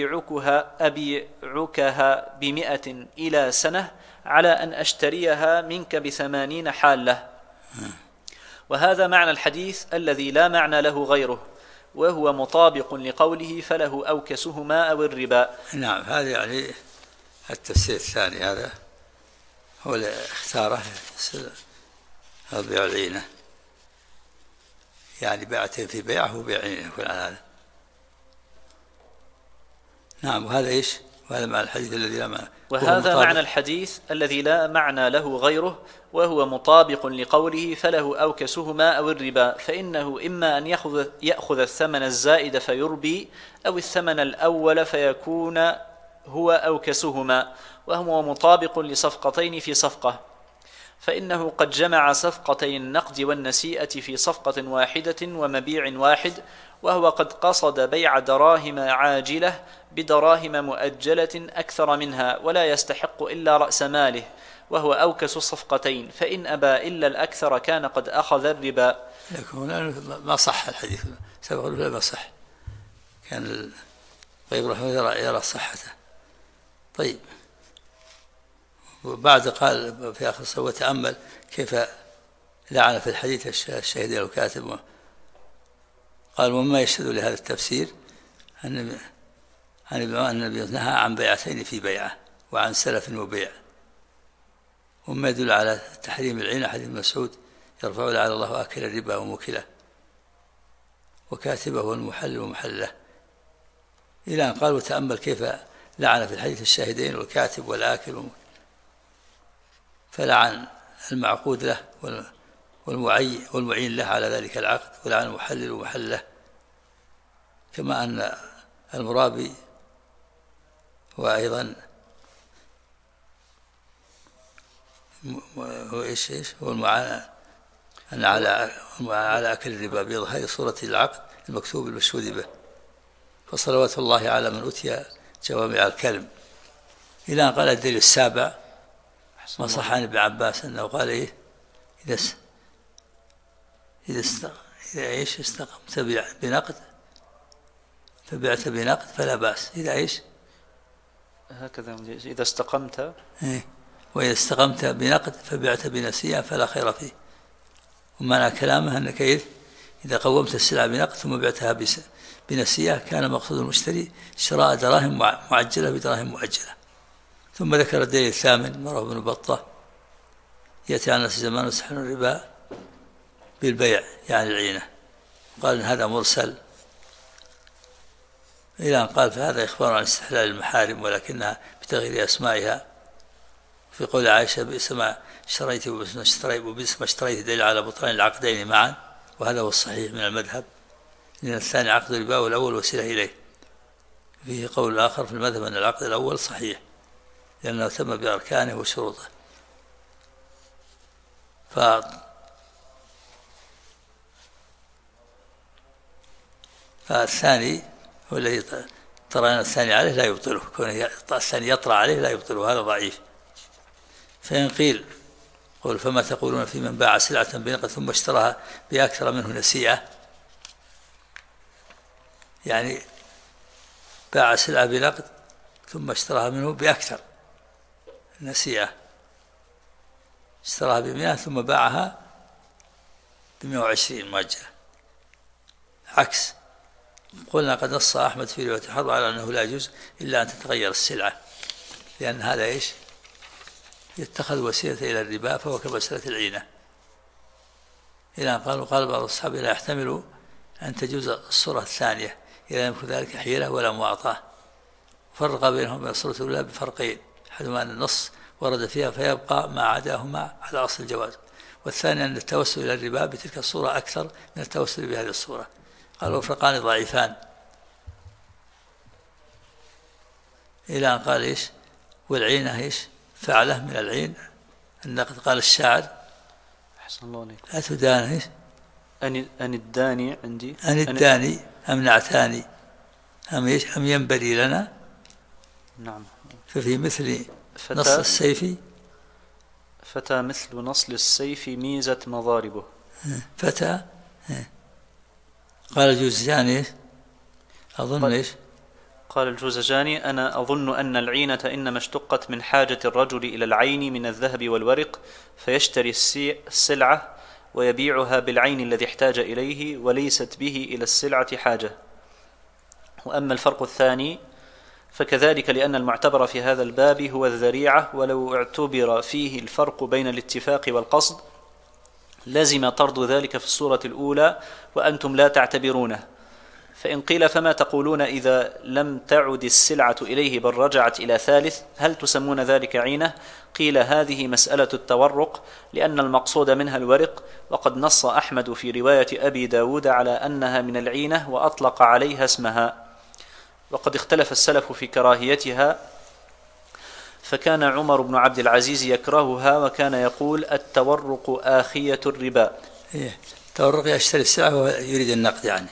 Speaker 3: أبيعكها ب100 إلى سنة على أن أشتريها منك ب80 حالة. وهذا معنى الحديث الذي لا معنى له غيره، وهو مطابق لقوله فله أوكسهما أو الربا.
Speaker 2: نعم، هذا يعني التفسير الثاني، هذا هو اللي اختاره بيع العينة، يعني بيعتين في بيعه وبيع عينه يكون على هذا. نعم، وهذا إيش؟ وهذا معنى الحديث الذي لا معنى،
Speaker 3: وهذا معنى الحديث الذي لا معنى له غيره، وهو مطابق لقوله فله أوكسهما أو الربا، فإنه إما أن يأخذ الثمن الزائد فيربي، أو الثمن الأول فيكون هو أوكسهما، وهو مطابق لصفقتين في صفقة، فإنه قد جمع صفقتي النقد والنسيئة في صفقة واحدة ومبيع واحد، وهو قد قصد بيع دراهم عاجلة بدراهم مؤجلة أكثر منها، ولا يستحق إلا رأس ماله، وهو أوكس الصفقتين، فإن أبى إلا الأكثر كان قد أخذ الربا.
Speaker 2: لكن ما صح الحديث، سبق له ما صح، كان الغيب رحمه يرى صحته. طيب، وبعد قال في آخر الصورة وتأمل كيف لعن في الحديث الشاهدين والكاتب. قال وما يشهد لهذا التفسير أن النبي نهى عن بيعتين في بيعة وعن سلف وبيع، وما يدل على تحريم العين حديث مسعود يرفع لعن الله آكل الربا وموكله وكاتبه والمحل ومحله، إلى أن قال وتأمل كيف لعن في الحديث الشاهدين والكاتب والآكل، فلعن المعقود له والمعين له على ذلك العقد، ولعن المحلل ومحله، كما أن المرابي وأيضا هو إيش هو المعاناة أن على أكل الربا بإظهار صورة العقد المكتوب المشهود به، فصلوات الله على من أتي جوامع الكلم. إلى أن قال الدليل السابع ما صح عن ابن عباس أنه قال إيه إذا استقمت بنقد فبعت بنقد فلا بأس. إذا إيش
Speaker 3: هكذا إذا استقمت
Speaker 2: وإذا استقمت بنقد فبعت بنسيئة فلا خير فيه. ومعنى كلامه أنك إذا قومت السلعة بنقد ثم بعتها بنسيئة كان مقصود المشتري شراء دراهم معجلة بدراهم مؤجلة. ثم ذكر الدليل الثامن رواه ابن بطة يأتي على الناس زمان يستحلون الربا بالبيع يعني العينة، قال إن هذا مرسل، إلى أن قال فهذا إخبار عن استحلال المحارم ولكنها بتغيير أسمائها. في قول عائشة بئس ما اشتريت وبئس ما اشتريت دليل على بطلان العقدين معا، وهذا هو الصحيح من المذهب، لأن الثاني عقد الربا والأول وسيلة إليه. فيه قول آخر في المذهب أن العقد الأول صحيح لأنه تم بأركانه وشروطه. فالثاني هو الذي ترى أن الثاني عليه لا يبطله، كونه الثاني يطرأ عليه لا يبطله، هذا ضعيف. فإن قيل قل فما تقولون في من باع سلعة بنقد ثم اشتراها بأكثر منه نسيئة، يعني باع سلعة بنقد ثم اشتراها منه بأكثر نسيئة، اشتراها ب100 ثم باعها ب120 مؤجلة، عكس. قلنا قد نص أحمد في رواية الحرب على أنه لا يجوز إلا أن تتغير السلعة، لأن هذا إيش يتخذ وسيلة إلى الربا، فهو كمسألة العينة. إلى أن قال بعض الأصحاب لا يحتمل أن تجوز الصورة الثانية إذا لم يكن ذلك حيلة ولا معطاة، فرق بينهم من الصورة الأولى بفرقين، أحدهما أن النص ورد فيها فيبقى ما عداهما على أصل الجواز، والثاني أن التوسل إلى الربا بتلك الصورة أكثر من التوسل بهذه الصورة. قالوا فرقان ضعيفان. إلى أن قال إيش والعينة إيش فعله من العين النقد. قال الشاعر
Speaker 3: أحسن الله عليك
Speaker 2: أتدان إيش
Speaker 3: أن الداني عندي
Speaker 2: أن الداني أم نعتاني أم إيش أم ينبري لنا.
Speaker 3: نعم.
Speaker 2: ففي مثل نص السيف
Speaker 3: فتى مثل نصل السيف ميزة مضاربه.
Speaker 2: فتى قال الجوزجاني أظن إيش؟
Speaker 3: قال الجوزجاني: أنا أظن أن العينة إنما اشتقت من حاجة الرجل إلى العين من الذهب والورق، فيشتري السلعة ويبيعها بالعين الذي احتاج إليه، وليست به إلى السلعة حاجة. وأما الفرق الثاني فكذلك، لأن المعتبر في هذا الباب هو الذريعة، ولو اعتبر فيه الفرق بين الاتفاق والقصد لزم طرد ذلك في الصورة الأولى، وأنتم لا تعتبرونه. فإن قيل: فما تقولون إذا لم تعد السلعة إليه بل رجعت إلى ثالث، هل تسمون ذلك عينة؟ قيل: هذه مسألة التورق، لأن المقصود منها الورق، وقد نص أحمد في رواية أبي داود على أنها من العينة وأطلق عليها اسمها. وقد اختلف السلف في كراهيتها، فكان عمر بن عبد العزيز يكرهها، وكان يقول: التورق آخية الربا.
Speaker 2: التورق يشتري السلعة ويريد النقد يعني.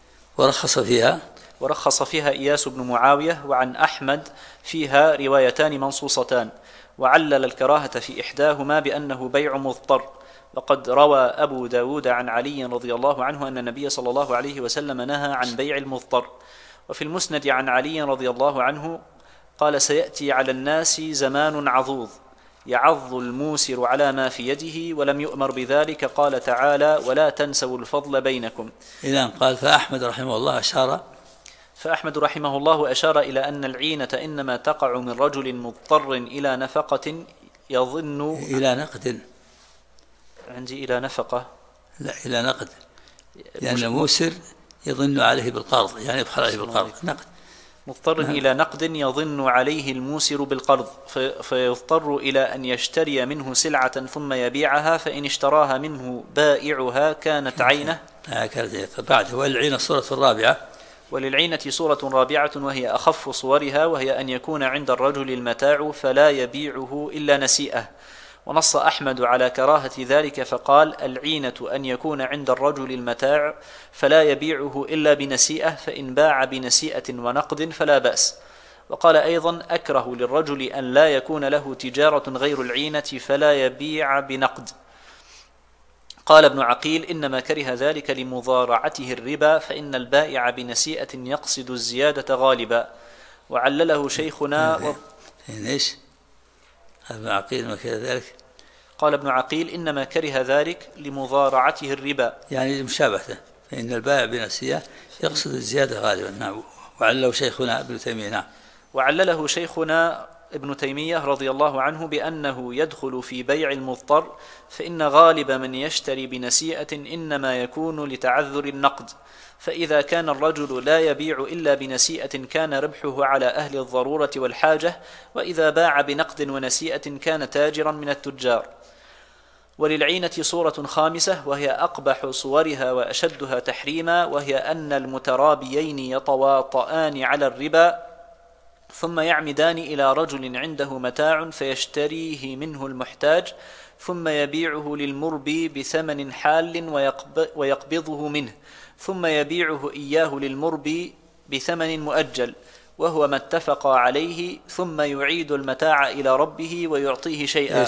Speaker 3: ورخص فيها إياس بن معاوية، وعن أحمد فيها روايتان منصوصتان، وعلل الكراهة في إحداهما بأنه بيع مضطر. وقد روى أبو داود عن علي رضي الله عنه أن النبي صلى الله عليه وسلم نهى عن بيع المضطر. وفي المسند عن علي رضي الله عنه قال: سيأتي على الناس زمان عضوض يعض الموسر على ما في يده، ولم يؤمر بذلك. قال تعالى: ولا تنسوا الفضل بينكم.
Speaker 2: إذن قال: فأحمد رحمه الله
Speaker 3: أشار إلى أن العينة إنما تقع من رجل مضطر إلى نفقة يظن
Speaker 2: إلى نقد.
Speaker 3: عندي إلى نفقة،
Speaker 2: لا إلى نقد، لأن موسر يظن عليه بالقرض، يعني يبخل عليه بالقرض. نقد
Speaker 3: مضطر إلى نقد يظن عليه الموسر بالقرض، فيضطر إلى أن يشتري منه سلعة ثم يبيعها، فإن اشتراها منه بائعها كانت عينه.
Speaker 2: بعد. والعينة الصورة الرابعة.
Speaker 3: وللعينة صورة رابعة وهي أخف صورها، وهي أن يكون عند الرجل المتاع فلا يبيعه إلا نسيئة. ونص أحمد على كراهة ذلك فقال: العينة أن يكون عند الرجل المتاع فلا يبيعه إلا بنسيئة، فإن باع بنسيئة ونقد فلا بأس. وقال أيضا: أكره للرجل أن لا يكون له تجارة غير العينة فلا يبيع بنقد. قال ابن عقيل: إنما كره ذلك لمضارعته الربا، فإن البائع بنسيئة يقصد الزيادة غالبا. وعلله شيخنا
Speaker 2: إيش؟ ابن عقيل ما كره ذلك.
Speaker 3: قال ابن عقيل: إنما كره ذلك لمضارعته الربا،
Speaker 2: يعني مشابهته، فإن البائع بنسيئة يقصد الزيادة غالبا. نعم. وعلله شيخنا ابن تيمية. نعم.
Speaker 3: وعلله شيخنا ابن تيمية رضي الله عنه بأنه يدخل في بيع المضطر، فإن غالب من يشتري بنسيئة إنما يكون لتعذر النقد، فإذا كان الرجل لا يبيع إلا بنسيئة كان ربحه على أهل الضرورة والحاجة، وإذا باع بنقد ونسيئة كان تاجرا من التجار. وللعينة صورة خامسة وهي أقبح صورها وأشدها تحريما، وهي أن المترابيين يتواطآن على الربا، ثم يعمدان إلى رجل عنده متاع فيشتريه منه المحتاج، ثم يبيعه للمربي بثمن حال ويقبضه منه، ثم يبيعه إياه للمربي بثمن مؤجل، وهو ما اتفق عليه، ثم يعيد المتاع إلى ربه ويعطيه شيئا.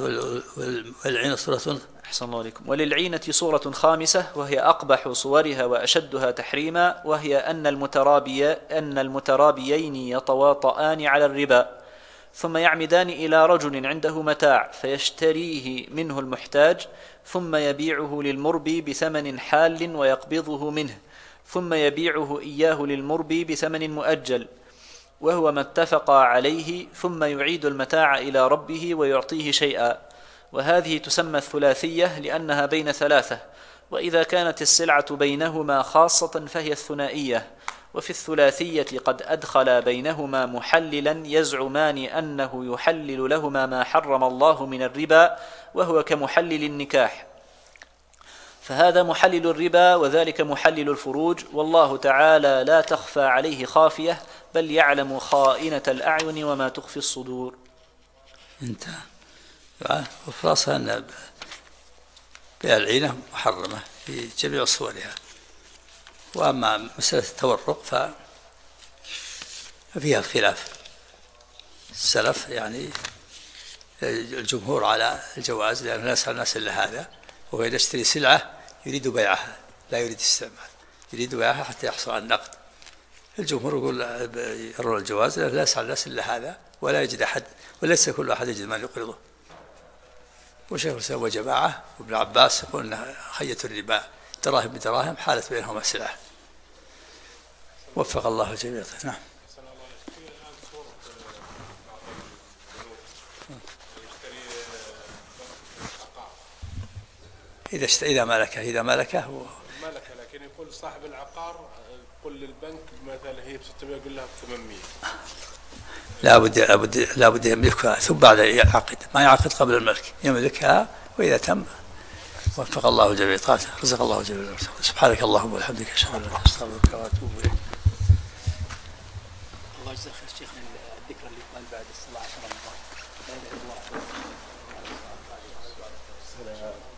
Speaker 2: والعين صورة.
Speaker 3: أحسن الله عليكم. وللعينة صورة خامسة وهي أقبح صورها وأشدها تحريما، وهي أن المترابيين يتواطآن على الربا، ثم يعمدان إلى رجل عنده متاع فيشتريه منه المحتاج، ثم يبيعه للمربي بثمن حال ويقبضه منه، ثم يبيعه إياه للمربي بثمن مؤجل، وهو ما اتفق عليه، ثم يعيد المتاع إلى ربه ويعطيه شيئا. وهذه تسمى الثلاثية لأنها بين ثلاثة، وإذا كانت السلعة بينهما خاصة فهي الثنائية. وفي الثلاثية قد أدخل بينهما محللا يزعمان أنه يحلل لهما ما حرم الله من الربا، وهو كمحلل النكاح، فهذا محلل الربا وذلك محلل الفروج، والله تعالى لا تخفى عليه خافية، بل يعلم خائنة الأعين وما تخفي الصدور.
Speaker 2: انتهى. وخلاصة أن بيع العينة محرمة في جميع صورها. وأما مسألة التورق ففيها الخلاف. السلف يعني الجمهور على الجواز، لأن لا يسأل الناس إلا هذا، وهو يشتري سلعة يريد بيعها لا يريد استعمال، يريد بيعها حتى يحصل على النقد. الجمهور يقول يرون الجواز، لا يسعى الناس إلا هذا، ولا يجد أحد، وليس كل أحد يجد من يقرضه. وشيخ الإسلام وجماعة وابن عباس يقول أن خية الربا دراهم بدراهم حالت بينهما سلعة. وفق الله الجميع. نعم. إذا ملكه هو
Speaker 4: ملكه، لكن يقول صاحب العقار يقول للبنك مثلا هي ب 600 يقول لها ب 800.
Speaker 2: لا بد يملكها ثم بعد يعقد، ما يعقد قبل الملك، يملكها وإذا تم. وفق الله الجميع. رزق الله الجميع. سبحانك اللهم وبحمدك أشهد أن لا إله إلا أنت أستغفرك وأتوب إليك.
Speaker 5: الله يجزاك خير شيخنا، الذكر اللي قال بعد الصلاة 10 رمضان لا إله إلا الله.